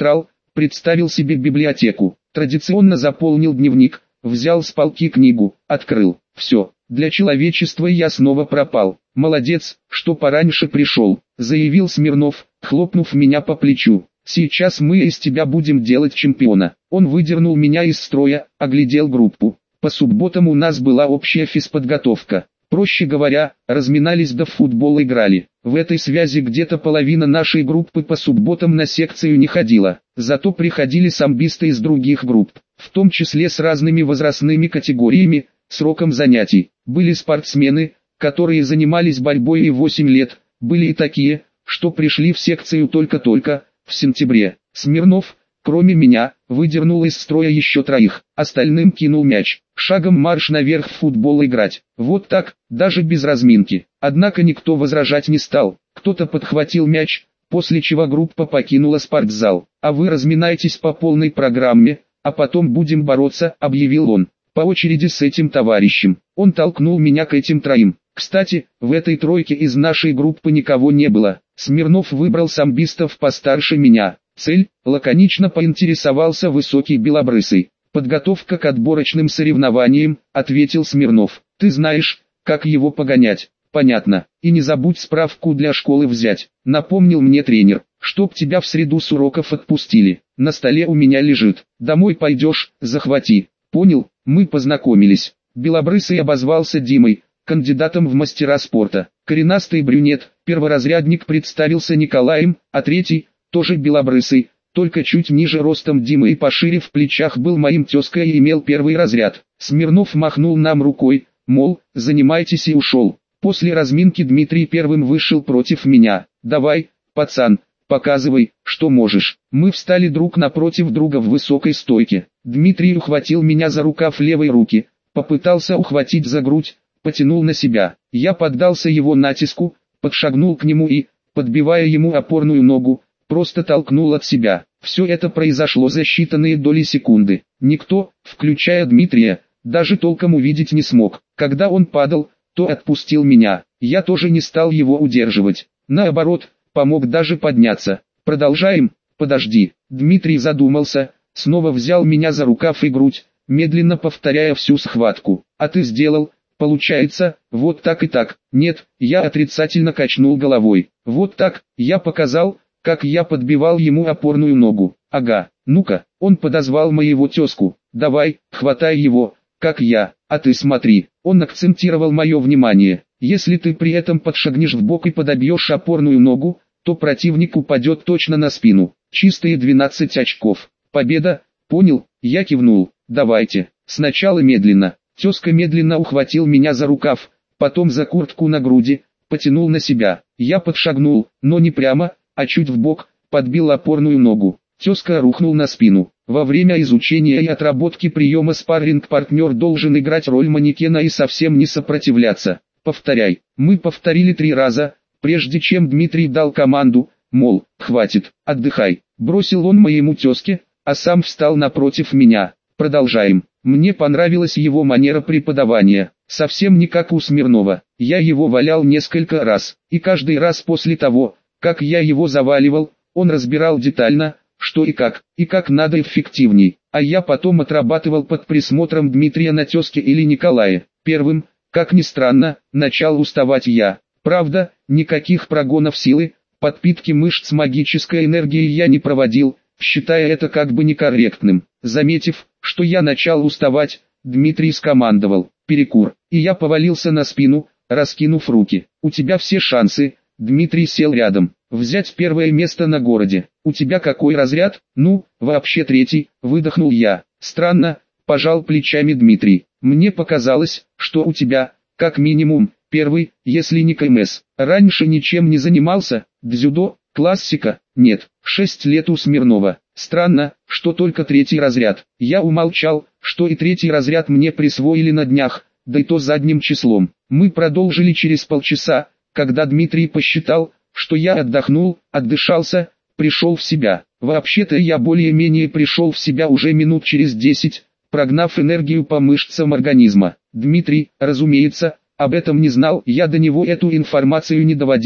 представил себе библиотеку, традиционно заполнил дневник, взял с полки книгу, открыл. Все, для человечества я снова пропал. Молодец, что пораньше пришел, заявил Смирнов, хлопнув меня по плечу. Сейчас мы из тебя будем делать чемпиона. Он выдернул меня из строя, оглядел группу. По субботам у нас была общая физподготовка. Проще говоря, разминались да в футбол играли. В этой связи где-то половина нашей группы по субботам на секцию не ходила. Зато приходили самбисты из других групп, в том числе с разными возрастными категориями, сроком занятий. Были спортсмены, которые занимались борьбой и восемь лет, были и такие, что пришли в секцию только-только, в сентябре. Смирнов, кроме меня, выдернул из строя еще троих, остальным кинул мяч. Шагом марш наверх в футбол играть. Вот так, даже без разминки. Однако никто возражать не стал. Кто-то подхватил мяч, после чего группа покинула спортзал. А вы разминайтесь по полной программе, а потом будем бороться, объявил он. По очереди с этим товарищем. Он толкнул меня к этим троим. Кстати, в этой тройке из нашей группы никого не было. Смирнов выбрал самбистов постарше меня. Цель, лаконично поинтересовался высокий белобрысый. Подготовка к отборочным соревнованиям, ответил Смирнов. Ты знаешь, как его погонять? Понятно. И не забудь справку для школы взять. Напомнил мне тренер, чтоб тебя в среду с уроков отпустили. На столе у меня лежит. Домой пойдешь, захвати. Понял, мы познакомились. Белобрысый обозвался Димой, кандидатом в мастера спорта. Коренастый брюнет, перворазрядник, представился Николаем, а третий, тоже белобрысый, только чуть ниже ростом Димы и пошире в плечах, был моим тезкой и имел первый разряд. Смирнов махнул нам рукой, мол, занимайтесь, и ушел. После разминки Дмитрий первым вышел против меня. Давай, пацан, показывай, что можешь. Мы встали друг напротив друга в высокой стойке. Дмитрий ухватил меня за рукав левой руки, попытался ухватить за грудь, потянул на себя. Я поддался его натиску, подшагнул к нему и, подбивая ему опорную ногу, просто толкнул от себя. Все это произошло за считанные доли секунды. Никто, включая Дмитрия, даже толком увидеть не смог. Когда он падал, то отпустил меня. Я тоже не стал его удерживать. Наоборот, помог даже подняться. Продолжаем? Подожди. Дмитрий задумался, снова взял меня за рукав и грудь, медленно повторяя всю схватку. А ты сделал, получается, вот так и так. Нет, я отрицательно качнул головой. Вот так, я показал, как я подбивал ему опорную ногу. Ага, ну-ка, он подозвал моего тезку. Давай, хватай его, как я, а ты смотри. Он акцентировал мое внимание. Если ты при этом подшагнешь вбок и подобьешь опорную ногу, то противник упадет точно на спину. Чистые двенадцать очков. Победа, понял? Я кивнул. Давайте. Сначала медленно. Тезка медленно ухватил меня за рукав, потом за куртку на груди, потянул на себя. Я подшагнул, но не прямо, а чуть вбок, подбил опорную ногу. Тезка рухнул на спину. Во время изучения и отработки приема спарринг-партнер должен играть роль манекена и совсем не сопротивляться. Повторяй. Мы повторили три раза, прежде чем Дмитрий дал команду, мол, хватит, отдыхай. Бросил он моему тезке, а сам встал напротив меня. Продолжаем. Мне понравилась его манера преподавания, совсем не как у Смирнова. Я его валял несколько раз, и каждый раз после того, как я его заваливал, он разбирал детально, что и как, и как надо эффективней, а я потом отрабатывал под присмотром Дмитрия на тезке или Николая. Первым, как ни странно, начал уставать я. Правда, никаких прогонов силы, подпитки мышц магической энергией я не проводил, считая это как бы некорректным. Заметив, что я начал уставать, Дмитрий скомандовал: перекур, и я повалился на спину, раскинув руки. У тебя все шансы. Дмитрий сел рядом. Взять первое место на городе. У тебя какой разряд? Ну, вообще третий, выдохнул я. Странно, пожал плечами Дмитрий. Мне показалось, что у тебя, как минимум, первый, если не КМС. Раньше ничем не занимался? Дзюдо, классика? Нет. Шесть лет у Смирнова. Странно, что только третий разряд. Я умолчал, что и третий разряд мне присвоили на днях, да и то задним числом. Мы продолжили через полчаса, когда Дмитрий посчитал, что я отдохнул, отдышался, пришел в себя. Вообще-то я более-менее пришел в себя уже минут через десять, прогнав энергию по мышцам организма. Дмитрий, разумеется, об этом не знал, я до него эту информацию не доводил,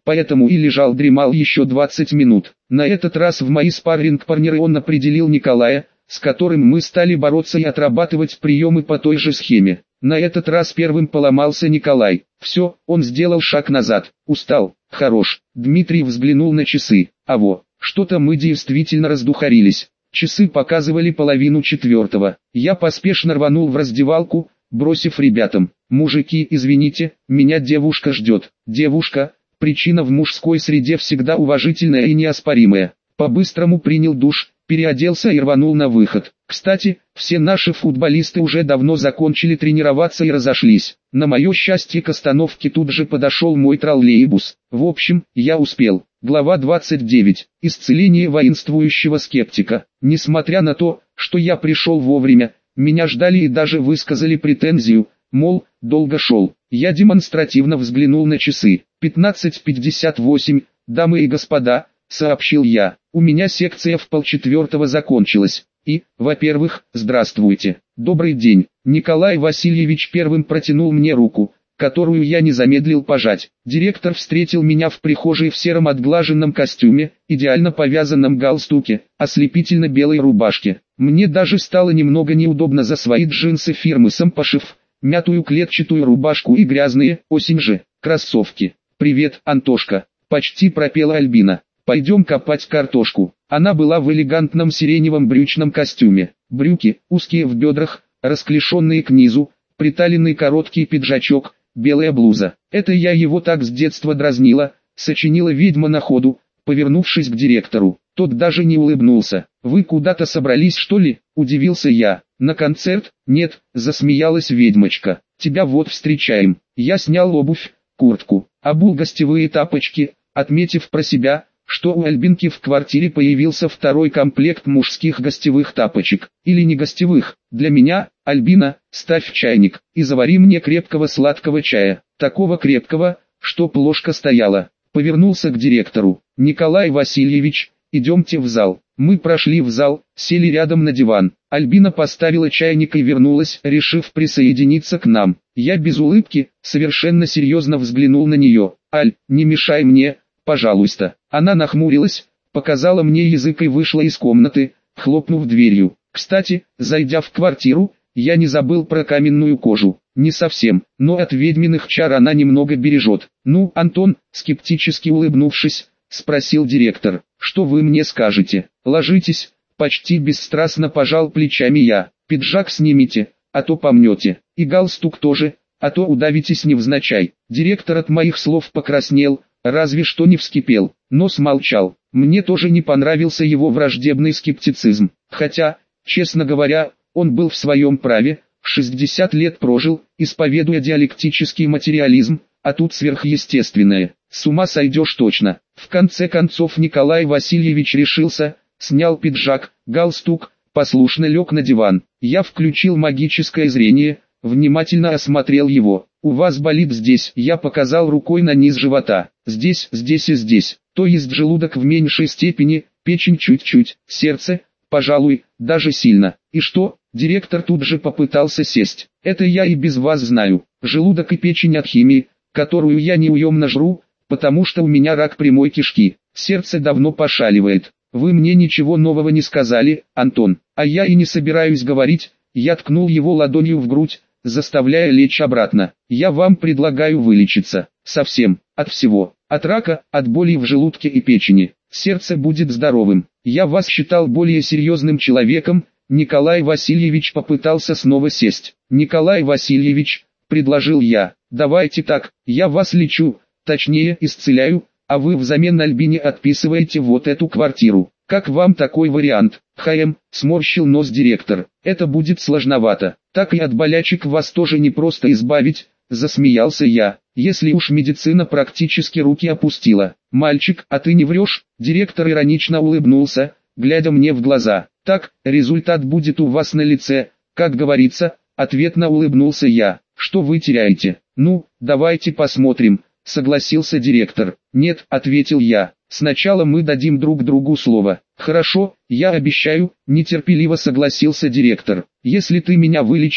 поэтому и лежал-дремал еще двадцать минут. На этот раз в мои спарринг-партнеры он определил Николая, с которым мы стали бороться и отрабатывать приемы по той же схеме. На этот раз первым поломался Николай. Все, он сделал шаг назад. Устал. Хорош. Дмитрий взглянул на часы. А во, что-то мы действительно раздухарились. Часы показывали половину четвертого. Я поспешно рванул в раздевалку, бросив ребятам: «Мужики, извините, меня девушка ждет». Девушка – причина в мужской среде всегда уважительная и неоспоримая. По-быстрому принял душ, переоделся и рванул на выход. Кстати, все наши футболисты уже давно закончили тренироваться и разошлись. На мое счастье, к остановке тут же подошел мой троллейбус. В общем, я успел. Глава двадцать девять. Исцеление воинствующего скептика. Несмотря на то, что я пришел вовремя, меня ждали и даже высказали претензию, мол, долго шел. Я демонстративно взглянул на часы. пятнадцать пятьдесят восемь, дамы и господа, сообщил я, у меня секция в полчетвертого закончилась. И, во-первых, здравствуйте, добрый день. Николай Васильевич первым протянул мне руку, которую я не замедлил пожать. Директор встретил меня в прихожей в сером отглаженном костюме, идеально повязанном галстуке, ослепительно белой рубашке. Мне даже стало немного неудобно за свои джинсы фирмы Сампашев, мятую клетчатую рубашку и грязные, осень же, кроссовки. «Привет, Антошка», — почти пропела Альбина. «Пойдем копать картошку». Она была в элегантном сиреневом брючном костюме. Брюки, узкие в бедрах, расклешенные к низу, приталенный короткий пиджачок, белая блуза. Это я его так с детства дразнила, сочинила ведьма на ходу, повернувшись к директору. Тот даже не улыбнулся. «Вы куда-то собрались, что ли?» – удивился я. «На концерт?» «Нет», – засмеялась ведьмочка. «Тебя вот встречаем». Я снял обувь, куртку, обул гостевые тапочки, отметив про себя, что у Альбинки в квартире появился второй комплект мужских гостевых тапочек. Или не гостевых. Для меня: «Альбина, ставь чайник и завари мне крепкого сладкого чая, такого крепкого, чтоб ложка стояла». Повернулся к директору. «Николай Васильевич, идемте в зал». Мы прошли в зал, сели рядом на диван. Альбина поставила чайник и вернулась, решив присоединиться к нам. Я без улыбки, совершенно серьезно взглянул на нее. «Аль, не мешай мне, пожалуйста». Она нахмурилась, показала мне язык и вышла из комнаты, хлопнув дверью. Кстати, зайдя в квартиру, я не забыл про каменную кожу. Не совсем, но от ведьминых чар она немного бережет. «Ну, Антон», скептически улыбнувшись, спросил директор, «что вы мне скажете?» «Ложитесь», почти бесстрастно пожал плечами я. «Пиджак снимите, а то помнете. И галстук тоже, а то удавитесь невзначай». Директор от моих слов покраснел, разве что не вскипел, но смолчал. Мне тоже не понравился его враждебный скептицизм. Хотя, честно говоря, он был в своем праве, шестьдесят лет прожил, исповедуя диалектический материализм, а тут сверхъестественное. С ума сойдешь точно. В конце концов Николай Васильевич решился, снял пиджак, галстук, послушно лег на диван. Я включил магическое зрение, внимательно осмотрел его. «У вас болит здесь», я показал рукой на низ живота. «Здесь, здесь и здесь». То есть желудок в меньшей степени, печень чуть-чуть, сердце, пожалуй, даже сильно. И что? Директор тут же попытался сесть. «Это я и без вас знаю. Желудок и печень от химии, которую я неуемно жру, потому что у меня рак прямой кишки. Сердце давно пошаливает. Вы мне ничего нового не сказали, Антон». «А я и не собираюсь говорить». Я ткнул его ладонью в грудь, заставляя лечь обратно. «Я вам предлагаю вылечиться. Совсем. От всего. От рака, от боли в желудке и печени. Сердце будет здоровым. Я вас считал более серьезным человеком». Николай Васильевич попытался снова сесть. «Николай Васильевич», — предложил я, — «давайте так, я вас лечу, точнее исцеляю, а вы взамен Альбине отписываете вот эту квартиру. Как вам такой вариант?» «Хм», — сморщил нос директор, — «это будет сложновато. Так и от болячек вас тоже не просто избавить», — засмеялся я, — «если уж медицина практически руки опустила». «Мальчик, а ты не врешь?» Директор иронично улыбнулся, глядя мне в глаза. «Так, результат будет у вас на лице, как говорится», — ответно улыбнулся я. «Что вы теряете?» «Ну, давайте посмотрим», — согласился директор. «Нет», — ответил я, — «сначала мы дадим друг другу слово». «Хорошо, я обещаю», — нетерпеливо согласился директор. «Если ты меня вылечишь,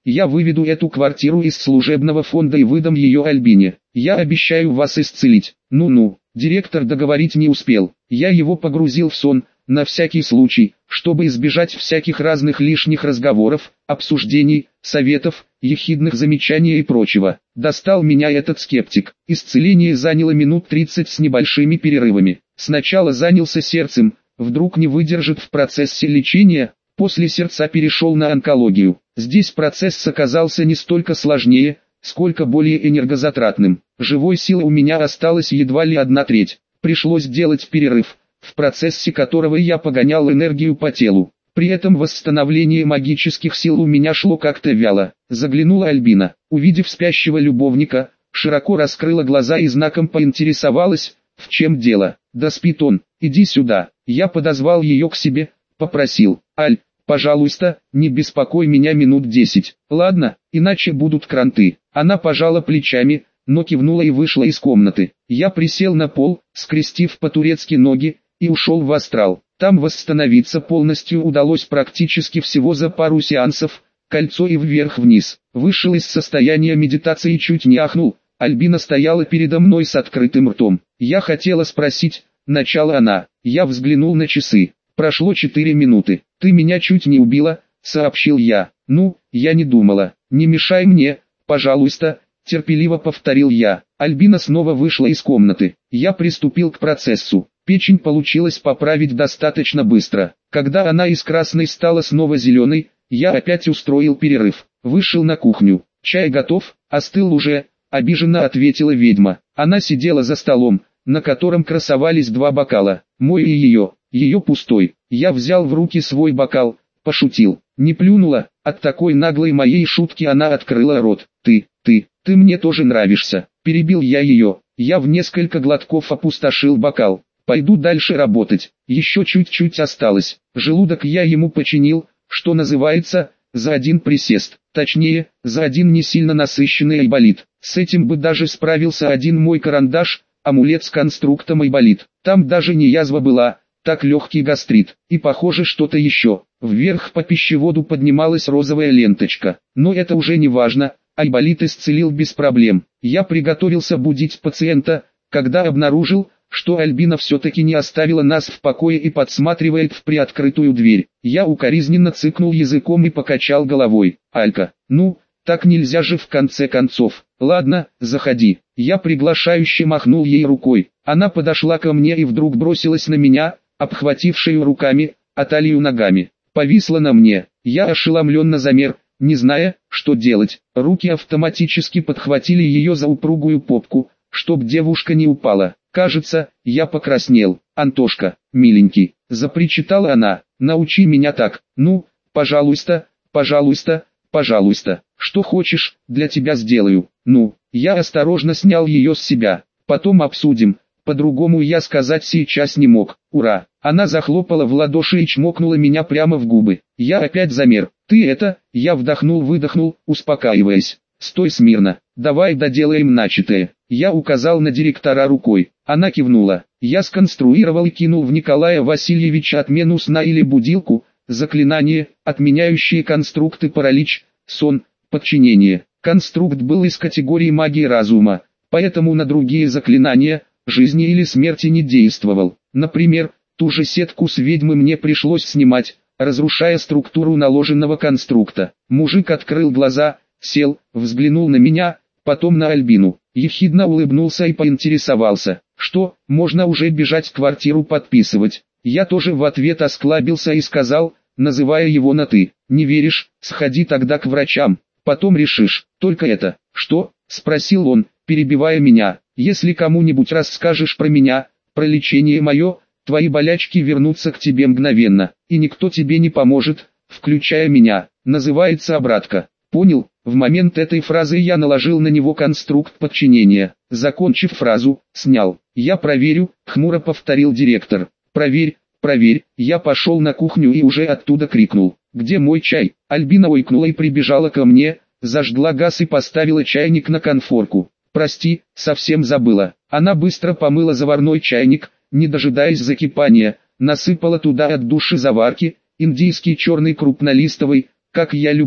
я выведу эту квартиру из служебного фонда и выдам ее Альбине. Я обещаю вас исцелить. Ну-ну». Директор договорить не успел. Я его погрузил в сон, на всякий случай, чтобы избежать всяких разных лишних разговоров, обсуждений, советов, ехидных замечаний и прочего. Достал меня этот скептик. Исцеление заняло минут тридцать с небольшими перерывами. Сначала занялся сердцем, вдруг не выдержит в процессе лечения, после сердца перешел на онкологию. Здесь процесс оказался не столько сложнее, сколько более энергозатратным. Живой силы у меня осталось едва ли одна треть. Пришлось делать перерыв, в процессе которого я погонял энергию по телу. При этом восстановление магических сил у меня шло как-то вяло. Заглянула Альбина, увидев спящего любовника, широко раскрыла глаза и знаком поинтересовалась, в чем дело. «Да спит он, иди сюда». Я подозвал ее к себе, попросил: «Аль, пожалуйста, не беспокой меня минут десять. Ладно, иначе будут кранты». Она пожала плечами, но кивнула и вышла из комнаты. Я присел на пол, скрестив по-турецки ноги, и ушел в астрал. Там восстановиться полностью удалось практически всего за пару сеансов, кольцо и вверх-вниз. Вышел из состояния медитации и чуть не ахнул. Альбина стояла передо мной с открытым ртом. Я хотела спросить, начала она. Я взглянул на часы. Прошло четыре минуты. «Ты меня чуть не убила», — сообщил я. «Ну, я не думала. Не мешай мне, пожалуйста», — терпеливо повторил я. Альбина снова вышла из комнаты. Я приступил к процессу. Печень получилось поправить достаточно быстро. Когда она из красной стала снова зеленой, я опять устроил перерыв. Вышел на кухню. «Чай готов, остыл уже», — обиженно ответила ведьма. Она сидела за столом, на котором красовались два бокала, мой и ее, ее пустой. Я взял в руки свой бокал, пошутил. Не плюнула, от такой наглой моей шутки она открыла рот. «Ты, ты, ты мне тоже нравишься», — перебил я ее. Я в несколько глотков опустошил бокал. «Пойду дальше работать, еще чуть-чуть осталось». Желудок я ему починил, что называется, за один присест. Точнее, за один не сильно насыщенный айболит. С этим бы даже справился один мой карандаш, амулет с конструктом айболит. Там даже не язва была, так легкий гастрит. И похоже что-то еще. Вверх по пищеводу поднималась розовая ленточка. Но это уже не важно, айболит исцелил без проблем. Я приготовился будить пациента, когда обнаружил, что Альбина все-таки не оставила нас в покое и подсматривает в приоткрытую дверь. Я укоризненно цыкнул языком и покачал головой. «Алька, ну, так нельзя же в конце концов. Ладно, заходи». Я приглашающе махнул ей рукой. Она подошла ко мне и вдруг бросилась на меня, обхватившую руками, а талию ногами. Повисла на мне. Я ошеломленно замер, не зная, что делать. Руки автоматически подхватили ее за упругую попку, чтоб девушка не упала. Кажется, я покраснел. «Антошка, миленький», — запричитала она, — «научи меня так. Ну, пожалуйста, пожалуйста, пожалуйста. Что хочешь, для тебя сделаю. Ну». Я осторожно снял ее с себя. «Потом обсудим». По-другому я сказать сейчас не мог. «Ура!» Она захлопала в ладоши и чмокнула меня прямо в губы. Я опять замер. «Ты это...» Я вдохнул-выдохнул, успокаиваясь. «Стой смирно. Давай доделаем начатое». Я указал на директора рукой. Она кивнула. Я сконструировал и кинул в Николая Васильевича отмену сна или будилку, заклинание, отменяющее конструкты паралич, сон, подчинение. Конструкт был из категории магии разума, поэтому на другие заклинания, жизни или смерти не действовал. Например, ту же сетку с ведьмы мне пришлось снимать, разрушая структуру наложенного конструкта. Мужик открыл глаза, сел, взглянул на меня, потом на Альбину, ехидно улыбнулся и поинтересовался, что, можно уже бежать в квартиру подписывать. Я тоже в ответ осклабился и сказал, называя его на «ты», «Не веришь, сходи тогда к врачам, потом решишь». «Только это, что?» — спросил он, перебивая меня. «Если кому-нибудь расскажешь про меня, про лечение мое, твои болячки вернутся к тебе мгновенно, и никто тебе не поможет, включая меня. Называется обратка». Понял? В момент этой фразы я наложил на него конструкт подчинения. Закончив фразу, снял. «Я проверю», — хмуро повторил директор. «Проверь, проверь». Я пошел на кухню и уже оттуда крикнул: «Где мой чай?» Альбина ойкнула и прибежала ко мне, зажгла газ и поставила чайник на конфорку. «Прости, совсем забыла». Она быстро помыла заварной чайник, не дожидаясь закипания, насыпала туда от души заварки, индийский черный крупнолистовый, как я люблю,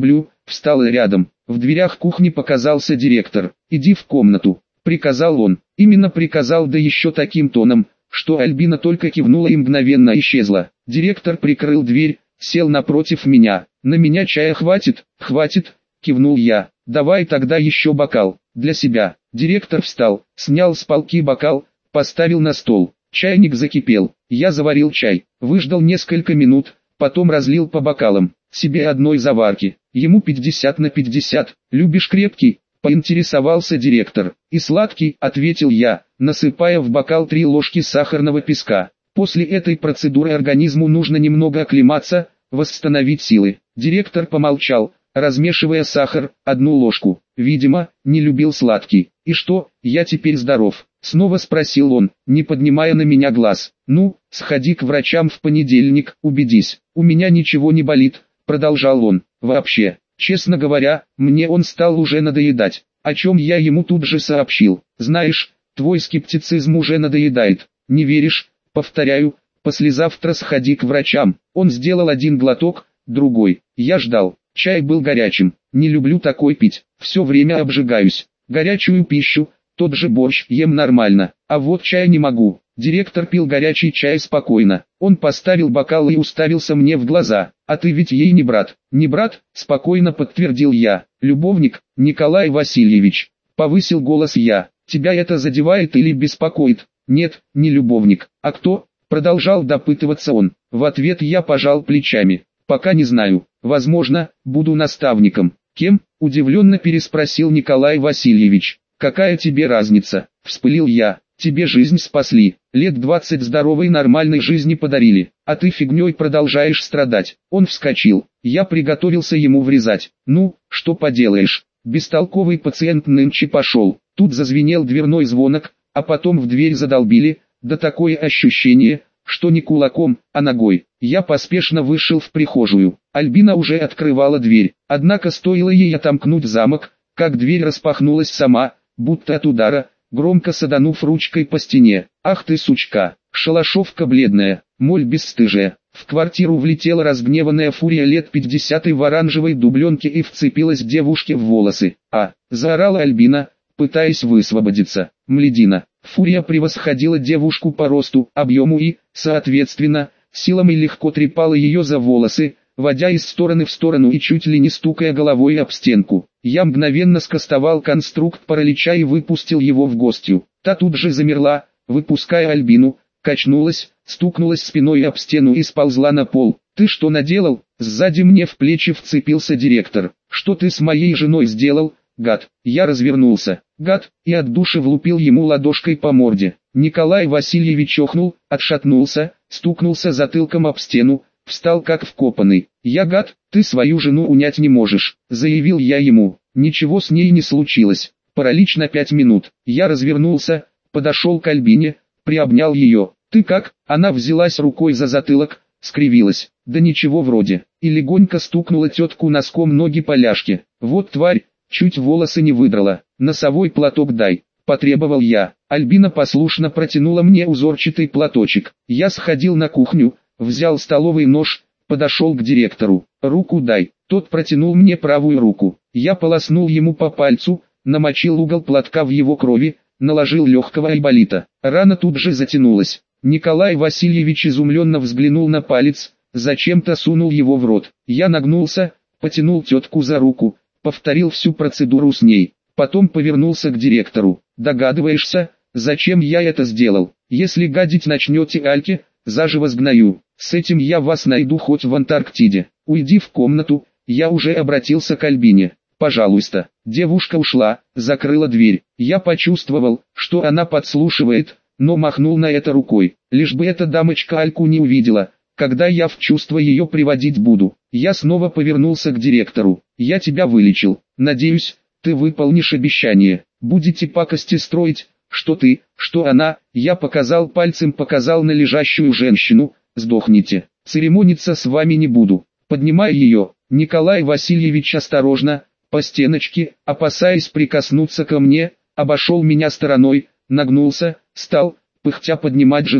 встала рядом. В дверях кухни показался директор. «Иди в комнату», — приказал он. Именно приказал, да еще таким тоном, что Альбина только кивнула и мгновенно исчезла. Директор прикрыл дверь, сел напротив меня. «На меня чая хватит?» «Хватит», — кивнул я. «Давай тогда еще бокал, для себя». Директор встал, снял с полки бокал, поставил на стол. Чайник закипел. Я заварил чай, выждал несколько минут, потом разлил по бокалам. Себе одной заварки, ему пятьдесят на пятьдесят. «Любишь крепкий?» — поинтересовался директор. «И сладкий», — ответил я, насыпая в бокал три ложки сахарного песка. После этой процедуры организму нужно немного оклематься, восстановить силы. Директор помолчал, размешивая сахар, одну ложку. Видимо, не любил сладкий. «И что, я теперь здоров?» — снова спросил он, не поднимая на меня глаз. «Ну, сходи к врачам в понедельник, убедись, у меня ничего не болит», — продолжал он. «Вообще, честно говоря, мне он стал уже надоедать, о чем я ему тут же сообщил. Знаешь, твой скептицизм уже надоедает. Не веришь? Повторяю, послезавтра сходи к врачам». Он сделал один глоток, другой. Я ждал. Чай был горячим. Не люблю такой пить. Все время обжигаюсь. Горячую пищу, тот же борщ, ем нормально. А вот чай не могу. Директор пил горячий чай спокойно. Он поставил бокал и уставился мне в глаза. «А ты ведь ей не брат?» «Не брат», — спокойно подтвердил я. «Любовник, Николай Васильевич», — повысил голос я. «Тебя это задевает или беспокоит?» «Нет, не любовник. А кто?» — продолжал допытываться он. В ответ я пожал плечами. «Пока не знаю. Возможно, буду наставником». «Кем?» — удивленно переспросил Николай Васильевич. «Какая тебе разница?» — вспылил я. «Тебе жизнь спасли, лет двадцать здоровой нормальной жизни подарили, а ты фигней продолжаешь страдать». Он вскочил, я приготовился ему врезать. «Ну, что поделаешь, бестолковый пациент нынче пошел». Тут зазвенел дверной звонок, а потом в дверь задолбили, да такое ощущение, что не кулаком, а ногой. Я поспешно вышел в прихожую. Альбина уже открывала дверь, однако стоило ей отомкнуть замок, как дверь распахнулась сама, будто от удара, громко саданув ручкой по стене. «Ах ты сучка, шалашовка бледная, моль бесстыжая». В квартиру влетела разгневанная фурия лет пятидесятой в оранжевой дубленке и вцепилась девушке в волосы. «А!» — заорала Альбина, пытаясь высвободиться. Мледина. Фурия превосходила девушку по росту, объему и, соответственно, силами легко трепала ее за волосы, водя из стороны в сторону и чуть ли не стукая головой об стенку. Я мгновенно скостовал конструкт паралича и выпустил его в гостью. Та тут же замерла, выпуская Альбину, качнулась, стукнулась спиной об стену и сползла на пол. «Ты что наделал?» Сзади мне в плечи вцепился директор. «Что ты с моей женой сделал, гад?» Я развернулся, гад, и от души влупил ему ладошкой по морде. Николай Васильевич охнул, отшатнулся, стукнулся затылком об стену, встал как вкопанный. «Я гад, ты свою жену унять не можешь», — заявил я ему. Ничего с ней не случилось. Паралич на пять минут. Я развернулся, подошел к Альбине, приобнял ее. «Ты как?» Она взялась рукой за затылок, скривилась. «Да ничего вроде». И легонько стукнула тетку носком ноги по ляжке. «Вот тварь, чуть волосы не выдрала. Носовой платок дай», — потребовал я. Альбина послушно протянула мне узорчатый платочек. Я сходил на кухню, взял столовый нож, подошел к директору. «Руку дай». Тот протянул мне правую руку. Я полоснул ему по пальцу, намочил угол платка в его крови, наложил легкого айболита. Рана тут же затянулась. Николай Васильевич изумленно взглянул на палец, зачем-то сунул его в рот. Я нагнулся, потянул тетку за руку, повторил всю процедуру с ней. Потом повернулся к директору. «Догадываешься, зачем я это сделал? Если гадить начнете Альке, заживо сгною. С этим я вас найду хоть в Антарктиде. Уйди в комнату». Я уже обратился к Альбине. «Пожалуйста». Девушка ушла, закрыла дверь. Я почувствовал, что она подслушивает, но махнул на это рукой. Лишь бы эта дамочка Альку не увидела, когда я в чувство ее приводить буду. Я снова повернулся к директору. «Я тебя вылечил. Надеюсь, ты выполнишь обещание. Будете пакости строить, что ты, что она». Я показал пальцем, показал на лежащую женщину. «Сдохните. Церемониться с вами не буду». Поднимая ее, Николай Васильевич осторожно, по стеночке, опасаясь прикоснуться ко мне, обошел меня стороной, нагнулся, стал, пыхтя поднимать жену.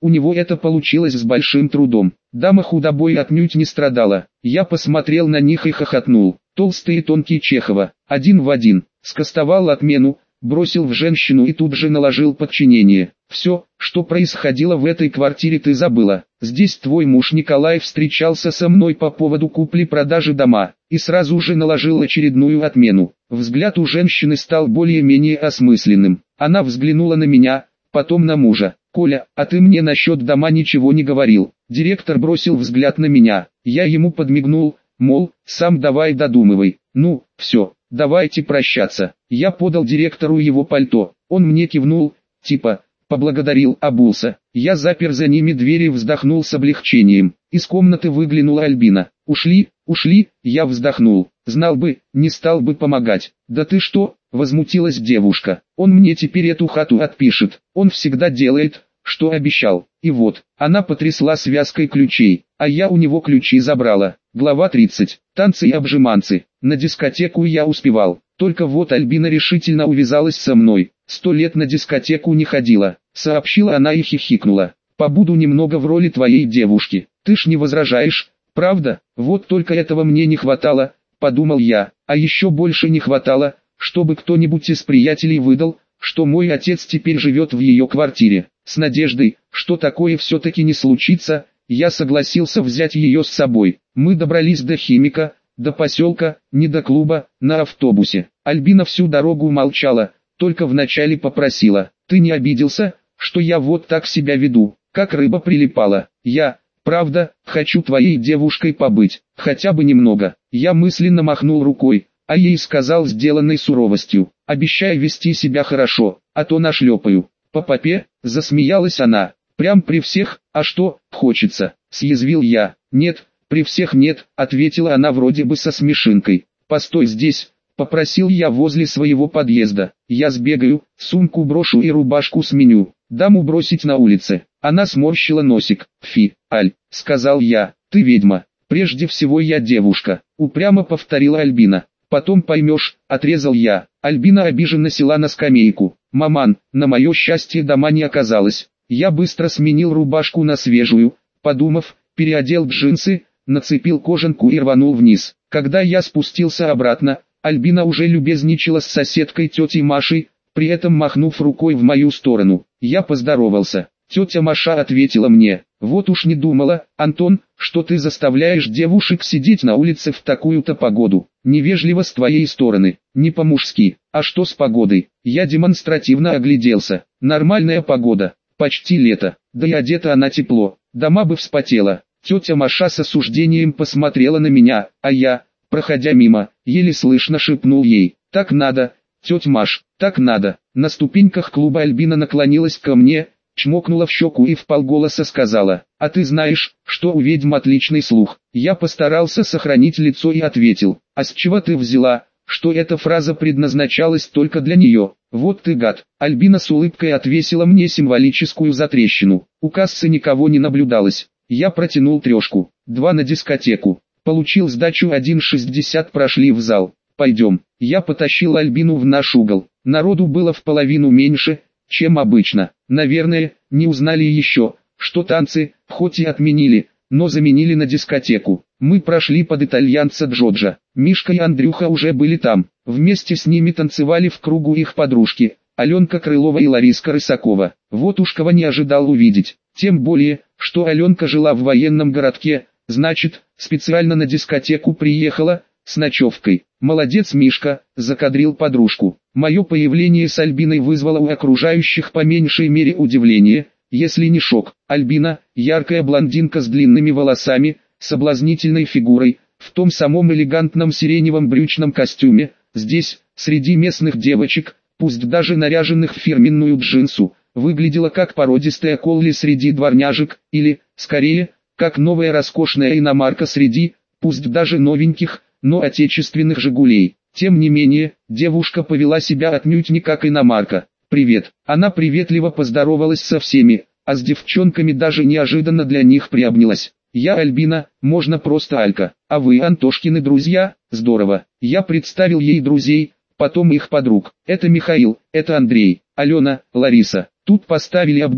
У него это получилось с большим трудом. Дама худобой отнюдь не страдала. Я посмотрел на них и хохотнул. Толстый и тонкий Чехова, один в один, скостовал отмену, бросил в женщину и тут же наложил подчинение. Все, что происходило в этой квартире, ты забыла. Здесь твой муж Николай встречался со мной по поводу купли-продажи дома, и сразу же наложил очередную отмену. Взгляд у женщины стал более-менее осмысленным. Она взглянула на меня, потом на мужа. «Коля, а ты мне насчет дома ничего не говорил». Директор бросил взгляд на меня. Я ему подмигнул, мол, сам давай додумывай. Ну, все, давайте прощаться. Я подал директору его пальто. Он мне кивнул, типа, поблагодарил, обулся. Я запер за ними дверь и вздохнул с облегчением. Из комнаты выглянула Альбина. «Ушли, ушли», я вздохнул. «Знал бы, не стал бы помогать». «Да ты что?» — возмутилась девушка. «Он мне теперь эту хату отпишет. Он всегда делает, что обещал». И вот, она потрясла связкой ключей, а я у него ключи забрала. Глава тридцать. Танцы и обжиманцы. На дискотеку я успевал. Только вот Альбина решительно увязалась со мной. Сто лет на дискотеку не ходила, сообщила она и хихикнула. «Побуду немного в роли твоей девушки. Ты ж не возражаешь, правда? Вот только этого мне не хватало», подумал я. А еще больше не хватало, чтобы кто-нибудь из приятелей выдал, что мой отец теперь живет в ее квартире. С надеждой, что такое все-таки не случится, я согласился взять ее с собой. Мы добрались до Химика, до поселка, не до клуба, на автобусе. Альбина всю дорогу молчала, только вначале попросила: «Ты не обиделся, что я вот так себя веду, как рыба прилипала? Я, правда, хочу твоей девушкой побыть, хотя бы немного». Я мысленно махнул рукой, а ей сказал сделанной суровостью: «Обещай вести себя хорошо, а то нашлепаю». «По попе», — засмеялась она. «Прям при всех? А что, хочется?» — съязвил я. «Нет, при всех нет», — ответила она вроде бы со смешинкой. «Постой здесь», — попросил я возле своего подъезда. «Я сбегаю, сумку брошу и рубашку сменю. Даму бросить на улице». Она сморщила носик. «Фи, Аль», — сказал я, — «ты ведьма». «Прежде всего я девушка», — упрямо повторила Альбина. «Потом поймешь», — отрезал я. Альбина обиженно села на скамейку. «Маман, на мое счастье дома не оказалось». Я быстро сменил рубашку на свежую, подумав, переодел джинсы, нацепил кожанку и рванул вниз. Когда я спустился обратно, Альбина уже любезничала с соседкой тетей Машей, при этом махнув рукой в мою сторону. Я поздоровался. Тетя Маша ответила мне: «Вот уж не думала, Антон, что ты заставляешь девушек сидеть на улице в такую-то погоду. Невежливо с твоей стороны, не по-мужски». «А что с погодой?» Я демонстративно огляделся. «Нормальная погода, почти лето, да и одета она тепло, дома бы вспотела». Тетя Маша с осуждением посмотрела на меня, а я, проходя мимо, еле слышно шепнул ей: «Так надо, тетя Маш, так надо». На ступеньках клуба Альбина наклонилась ко мне, чмокнула в щеку и вполголоса сказала: «А ты знаешь, что у ведьм отличный слух?» Я постарался сохранить лицо и ответил: «А с чего ты взяла, что эта фраза предназначалась только для нее?» «Вот ты гад». Альбина с улыбкой отвесила мне символическую затрещину. У кассы никого не наблюдалось. Я протянул трешку. «Два на дискотеку». Получил сдачу один шестьдесят, прошли в зал. «Пойдем». Я потащил Альбину в наш угол. Народу было в половину меньше, чем обычно. Наверное, не узнали еще, что танцы, хоть и отменили, но заменили на дискотеку. Мы прошли под итальянца Джоджа. Мишка и Андрюха уже были там. Вместе с ними танцевали в кругу их подружки, Аленка Крылова и Лариска Рысакова. Вот уж кого не ожидал увидеть. Тем более, что Аленка жила в военном городке, значит, специально на дискотеку приехала, с ночевкой. «Молодец, Мишка», — закадрил подружку. Мое появление с Альбиной вызвало у окружающих по меньшей мере удивление, если не шок. Альбина, яркая блондинка с длинными волосами, соблазнительной фигурой, в том самом элегантном сиреневом брючном костюме, здесь, среди местных девочек, пусть даже наряженных в фирменную джинсу, выглядела как породистая колли среди дворняжек, или, скорее, как новая роскошная иномарка среди, пусть даже новеньких, но отечественных «Жигулей». Тем не менее, девушка повела себя отнюдь не как иномарка. «Привет». Она приветливо поздоровалась со всеми, а с девчонками даже неожиданно для них приобнялась. «Я Альбина, можно просто Алька, а вы Антошкины друзья?» «Здорово». Я представил ей друзей, потом их подруг. «Это Михаил, это Андрей, Алена, Лариса». Тут поставили Аббу,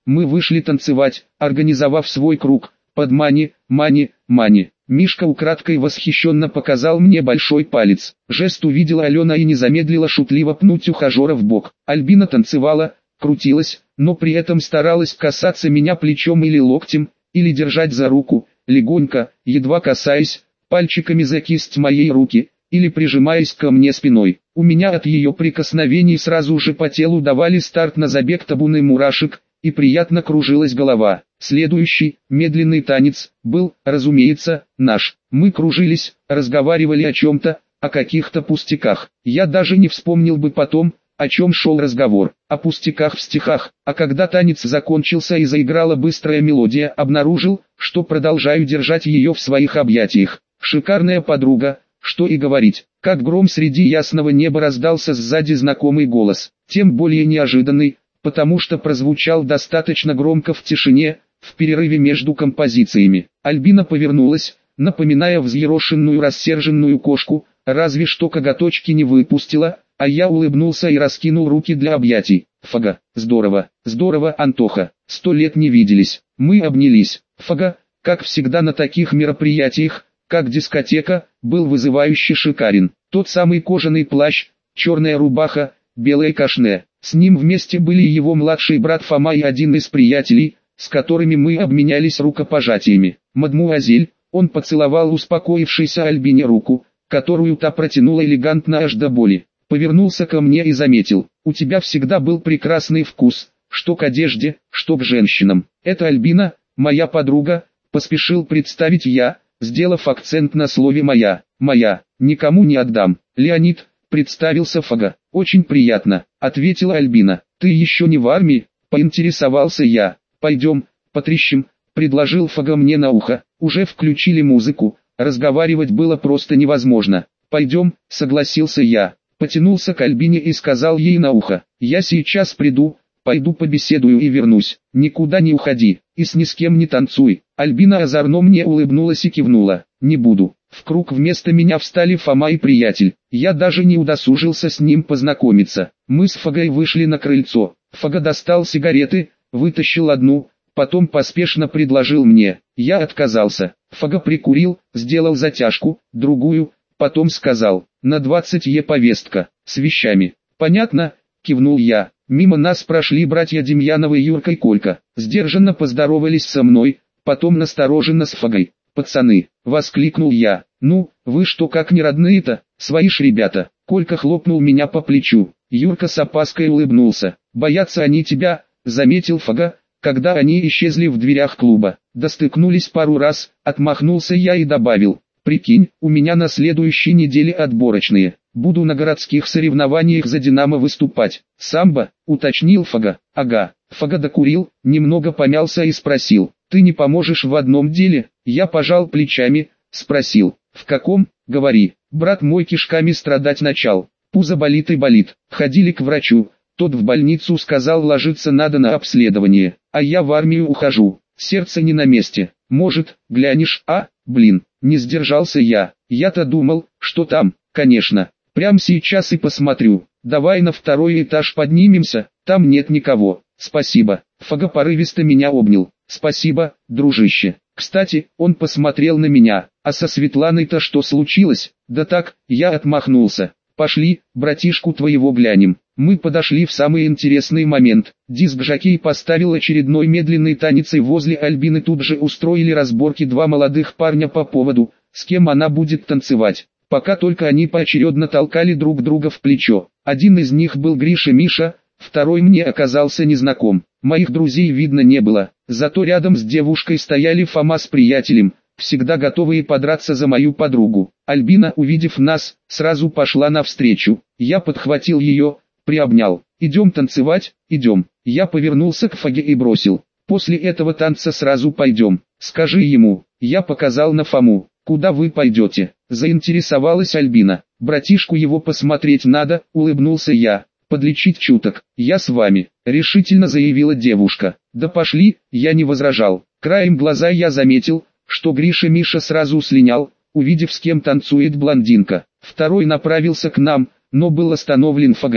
Мы вышли танцевать, организовав свой круг, под мани, мани, мани. Мишка украдкой восхищенно показал мне большой палец. Жест увидела Алена и не замедлила шутливо пнуть ухажера в бок. Альбина танцевала, крутилась, но при этом старалась касаться меня плечом или локтем, или держать за руку, легонько, едва касаясь, пальчиками за кисть моей руки, или прижимаясь ко мне спиной. У меня от ее прикосновений сразу же по телу давали старт на забег табуны мурашек, и приятно кружилась голова. Следующий, медленный танец, был, разумеется, наш. Мы кружились, разговаривали о чем-то, о каких-то пустяках. Я даже не вспомнил бы потом, о чем шел разговор. О пустяках в стихах. А когда танец закончился и заиграла быстрая мелодия, обнаружил, что продолжаю держать ее в своих объятиях. Шикарная подруга, что и говорить. Как гром среди ясного неба раздался сзади знакомый голос. Тем более неожиданный, потому что прозвучал достаточно громко в тишине, в перерыве между композициями. Альбина повернулась, напоминая взъерошенную рассерженную кошку, разве что коготочки не выпустила, а я улыбнулся и раскинул руки для объятий. Фага, здорово, здорово, Антоха, сто лет не виделись. Мы обнялись. Фага, как всегда на таких мероприятиях, как дискотека, был вызывающе шикарен. Тот самый кожаный плащ, черная рубаха, белое кашне. С ним вместе были его младший брат Фома и один из приятелей, с которыми мы обменялись рукопожатиями. «Мадмуазель», он поцеловал успокоившейся Альбине руку, которую та протянула элегантно аж до боли. Повернулся ко мне и заметил: «У тебя всегда был прекрасный вкус, что к одежде, что к женщинам. Это Альбина, моя подруга», поспешил представить я, сделав акцент на слове «моя». «Моя, никому не отдам». «Леонид», представился Фага. «Очень приятно», ответила Альбина. «Ты еще не в армии?» поинтересовался я. «Пойдем, потрещим», предложил Фага мне на ухо. Уже включили музыку, разговаривать было просто невозможно. «Пойдем», согласился я. Потянулся к Альбине и сказал ей на ухо: «Я сейчас приду, пойду побеседую и вернусь. Никуда не уходи, и с ни с кем не танцуй». Альбина озорно мне улыбнулась и кивнула. «Не буду». В круг вместо меня встали Фома и приятель. Я даже не удосужился с ним познакомиться. Мы с Фагой вышли на крыльцо. Фага достал сигареты, вытащил одну, потом поспешно предложил мне. Я отказался. Фага прикурил, сделал затяжку, другую, потом сказал: «На двадцать е повестка, с вещами». «Понятно», кивнул я. Мимо нас прошли братья Демьяновы, Юрка и Колька. Сдержанно поздоровались со мной, потом настороженно с Фагой. «Пацаны», воскликнул я, «ну, вы что, как не родные-то, свои ж ребята». Колька хлопнул меня по плечу. Юрка с опаской улыбнулся. «Боятся они тебя», заметил Фага, когда они исчезли в дверях клуба. Достыкнулись пару раз, отмахнулся я и добавил: «Прикинь, у меня на следующей неделе отборочные. Буду на городских соревнованиях за «Динамо» выступать». «Самбо», уточнил Фага. «Ага». Фага докурил, немного помялся и спросил: «Ты не поможешь в одном деле?» Я пожал плечами, спросил: «В каком?» «Говори». Брат мой кишками страдать начал. Пузо болит и болит. Ходили к врачу. Тот в больницу сказал, ложиться надо на обследование. А я в армию ухожу. Сердце не на месте. Может, глянешь? А, блин, не сдержался я. Я-то думал, что там, конечно. Прям сейчас и посмотрю. Давай на второй этаж поднимемся, там нет никого. Спасибо». Фага порывисто меня обнял. «Спасибо, дружище. Кстати, он посмотрел на меня. А со Светланой-то что случилось?» «Да так», я отмахнулся. «Пошли, братишку твоего глянем». Мы подошли в самый интересный момент. Диск-жокей поставил очередной медленный танец, и возле Альбины тут же устроили разборки два молодых парня по поводу, с кем она будет танцевать. Пока только они поочередно толкали друг друга в плечо. Один из них был Гриша Миша, второй мне оказался незнаком. Моих друзей видно не было, зато рядом с девушкой стояли Фома с приятелем, всегда готовые подраться за мою подругу. Альбина, увидев нас, сразу пошла навстречу. Я подхватил ее, приобнял. «Идем танцевать, идем». Я повернулся к Фаге и бросил: «После этого танца сразу пойдем. Скажи ему». Я показал на Фому. «Куда вы пойдете?» Заинтересовалась Альбина. «Братишку его посмотреть надо», улыбнулся я. «Подлечить чуток, я с вами», решительно заявила девушка. «Да пошли», я не возражал. Краем глаза я заметил, что Гриша Миша сразу слинял, увидев, с кем танцует блондинка. Второй направился к нам, но был остановлен Фагой.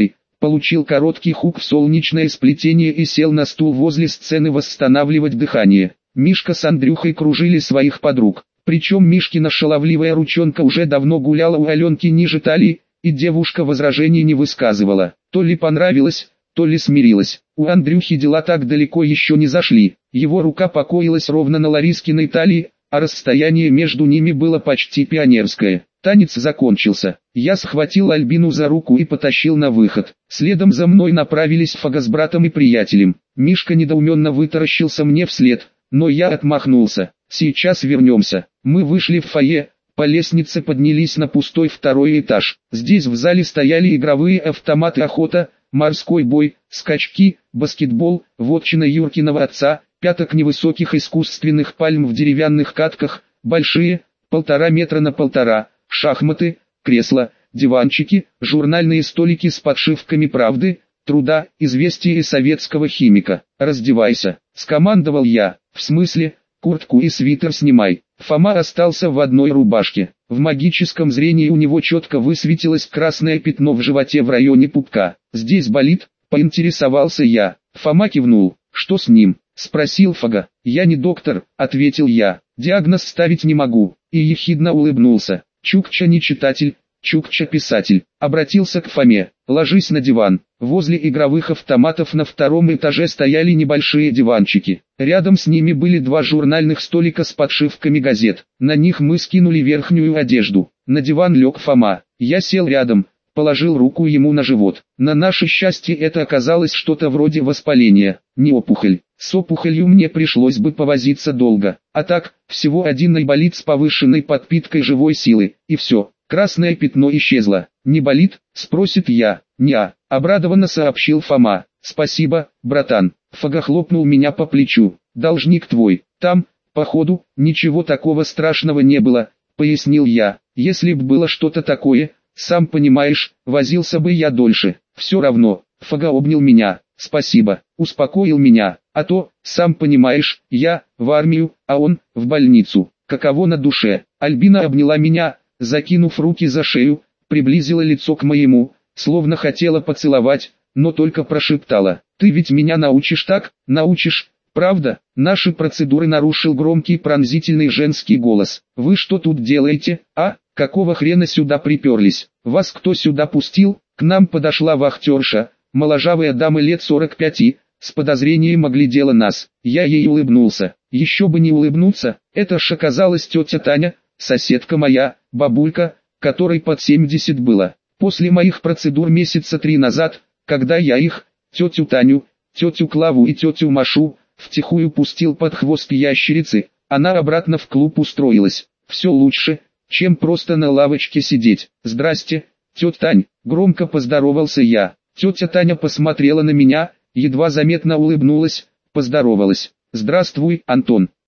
получил короткий хук в солнечное сплетение и сел на стул возле сцены восстанавливать дыхание. Мишка с Андрюхой кружили своих подруг. Причем Мишкина шаловливая ручонка уже давно гуляла у Аленки ниже талии, и девушка возражений не высказывала. То ли понравилось, то ли смирилась. У Андрюхи дела так далеко еще не зашли. Его рука покоилась ровно на Ларискиной талии, а расстояние между ними было почти пионерское. Танец закончился. Я схватил Альбину за руку и потащил на выход. Следом за мной направились Фага с братом и приятелем. Мишка недоуменно вытаращился мне вслед, но я отмахнулся. Сейчас вернемся. Мы вышли в фойе, по лестнице поднялись на пустой второй этаж. Здесь в зале стояли игровые автоматы охота, морской бой, скачки, баскетбол, вотчина Юркиного отца, пяток невысоких искусственных пальм в деревянных катках, большие, полтора метра на полтора, шахматы, кресла, диванчики, журнальные столики с подшивками «Правды», «Труда», «Известия» и «Советского химика». «Раздевайся», — скомандовал я. «В смысле? Куртку и свитер снимай». Фома остался в одной рубашке. В магическом зрении у него четко высветилось красное пятно в животе в районе пупка. «Здесь болит?» — поинтересовался я. Фома кивнул. «Что с ним?» — спросил Фага. «Я не доктор», — ответил я. «Диагноз ставить не могу». И ехидно улыбнулся. Чукча не читатель, Чукча писатель. Обратился к Фоме. «Ложись на диван». Возле игровых автоматов на втором этаже стояли небольшие диванчики. Рядом с ними были два журнальных столика с подшивками газет. На них мы скинули верхнюю одежду. На диван лег Фома. Я сел рядом, положил руку ему на живот. На наше счастье это оказалось что-то вроде воспаления, не опухоль. С опухолью мне пришлось бы повозиться долго. А так, всего один айболит с повышенной подпиткой живой силы, и все. Красное пятно исчезло. «Не болит?» — спросит я. «Не-а», — обрадованно сообщил Фома. «Спасибо, братан». Фага хлопнул меня по плечу. «Должник твой. Там, походу, ничего такого страшного не было», — пояснил я. «Если б было что-то такое, сам понимаешь, возился бы я дольше. Все равно». Фага обнял меня. «Спасибо», — успокоил меня. «А то, сам понимаешь, я в армию, а он в больницу. Каково на душе». Альбина обняла меня, закинув руки за шею, приблизила лицо к моему, словно хотела поцеловать, но только прошептала: «Ты ведь меня научишь так, научишь, правда?» Наши процедуры нарушил громкий пронзительный женский голос. «Вы что тут делаете, а? Какого хрена сюда приперлись? Вас кто сюда пустил?» К нам подошла вахтерша, моложавая дама лет сорок пяти, с подозрением оглядела нас. Я ей улыбнулся. Еще бы не улыбнуться, это ж оказалась тетя Таня, соседка моя, бабулька, которой под семьдесят было. После моих процедур месяца три назад, когда я их, тетю Таню, тетю Клаву и тетю Машу, втихую пустил под хвост ящерицы, она обратно в клуб устроилась. Все лучше, чем просто на лавочке сидеть. «Здрасте, тетя Тань», — громко поздоровался я. Тетя Таня посмотрела на меня, едва заметно улыбнулась, поздоровалась. «Здравствуй, Антон».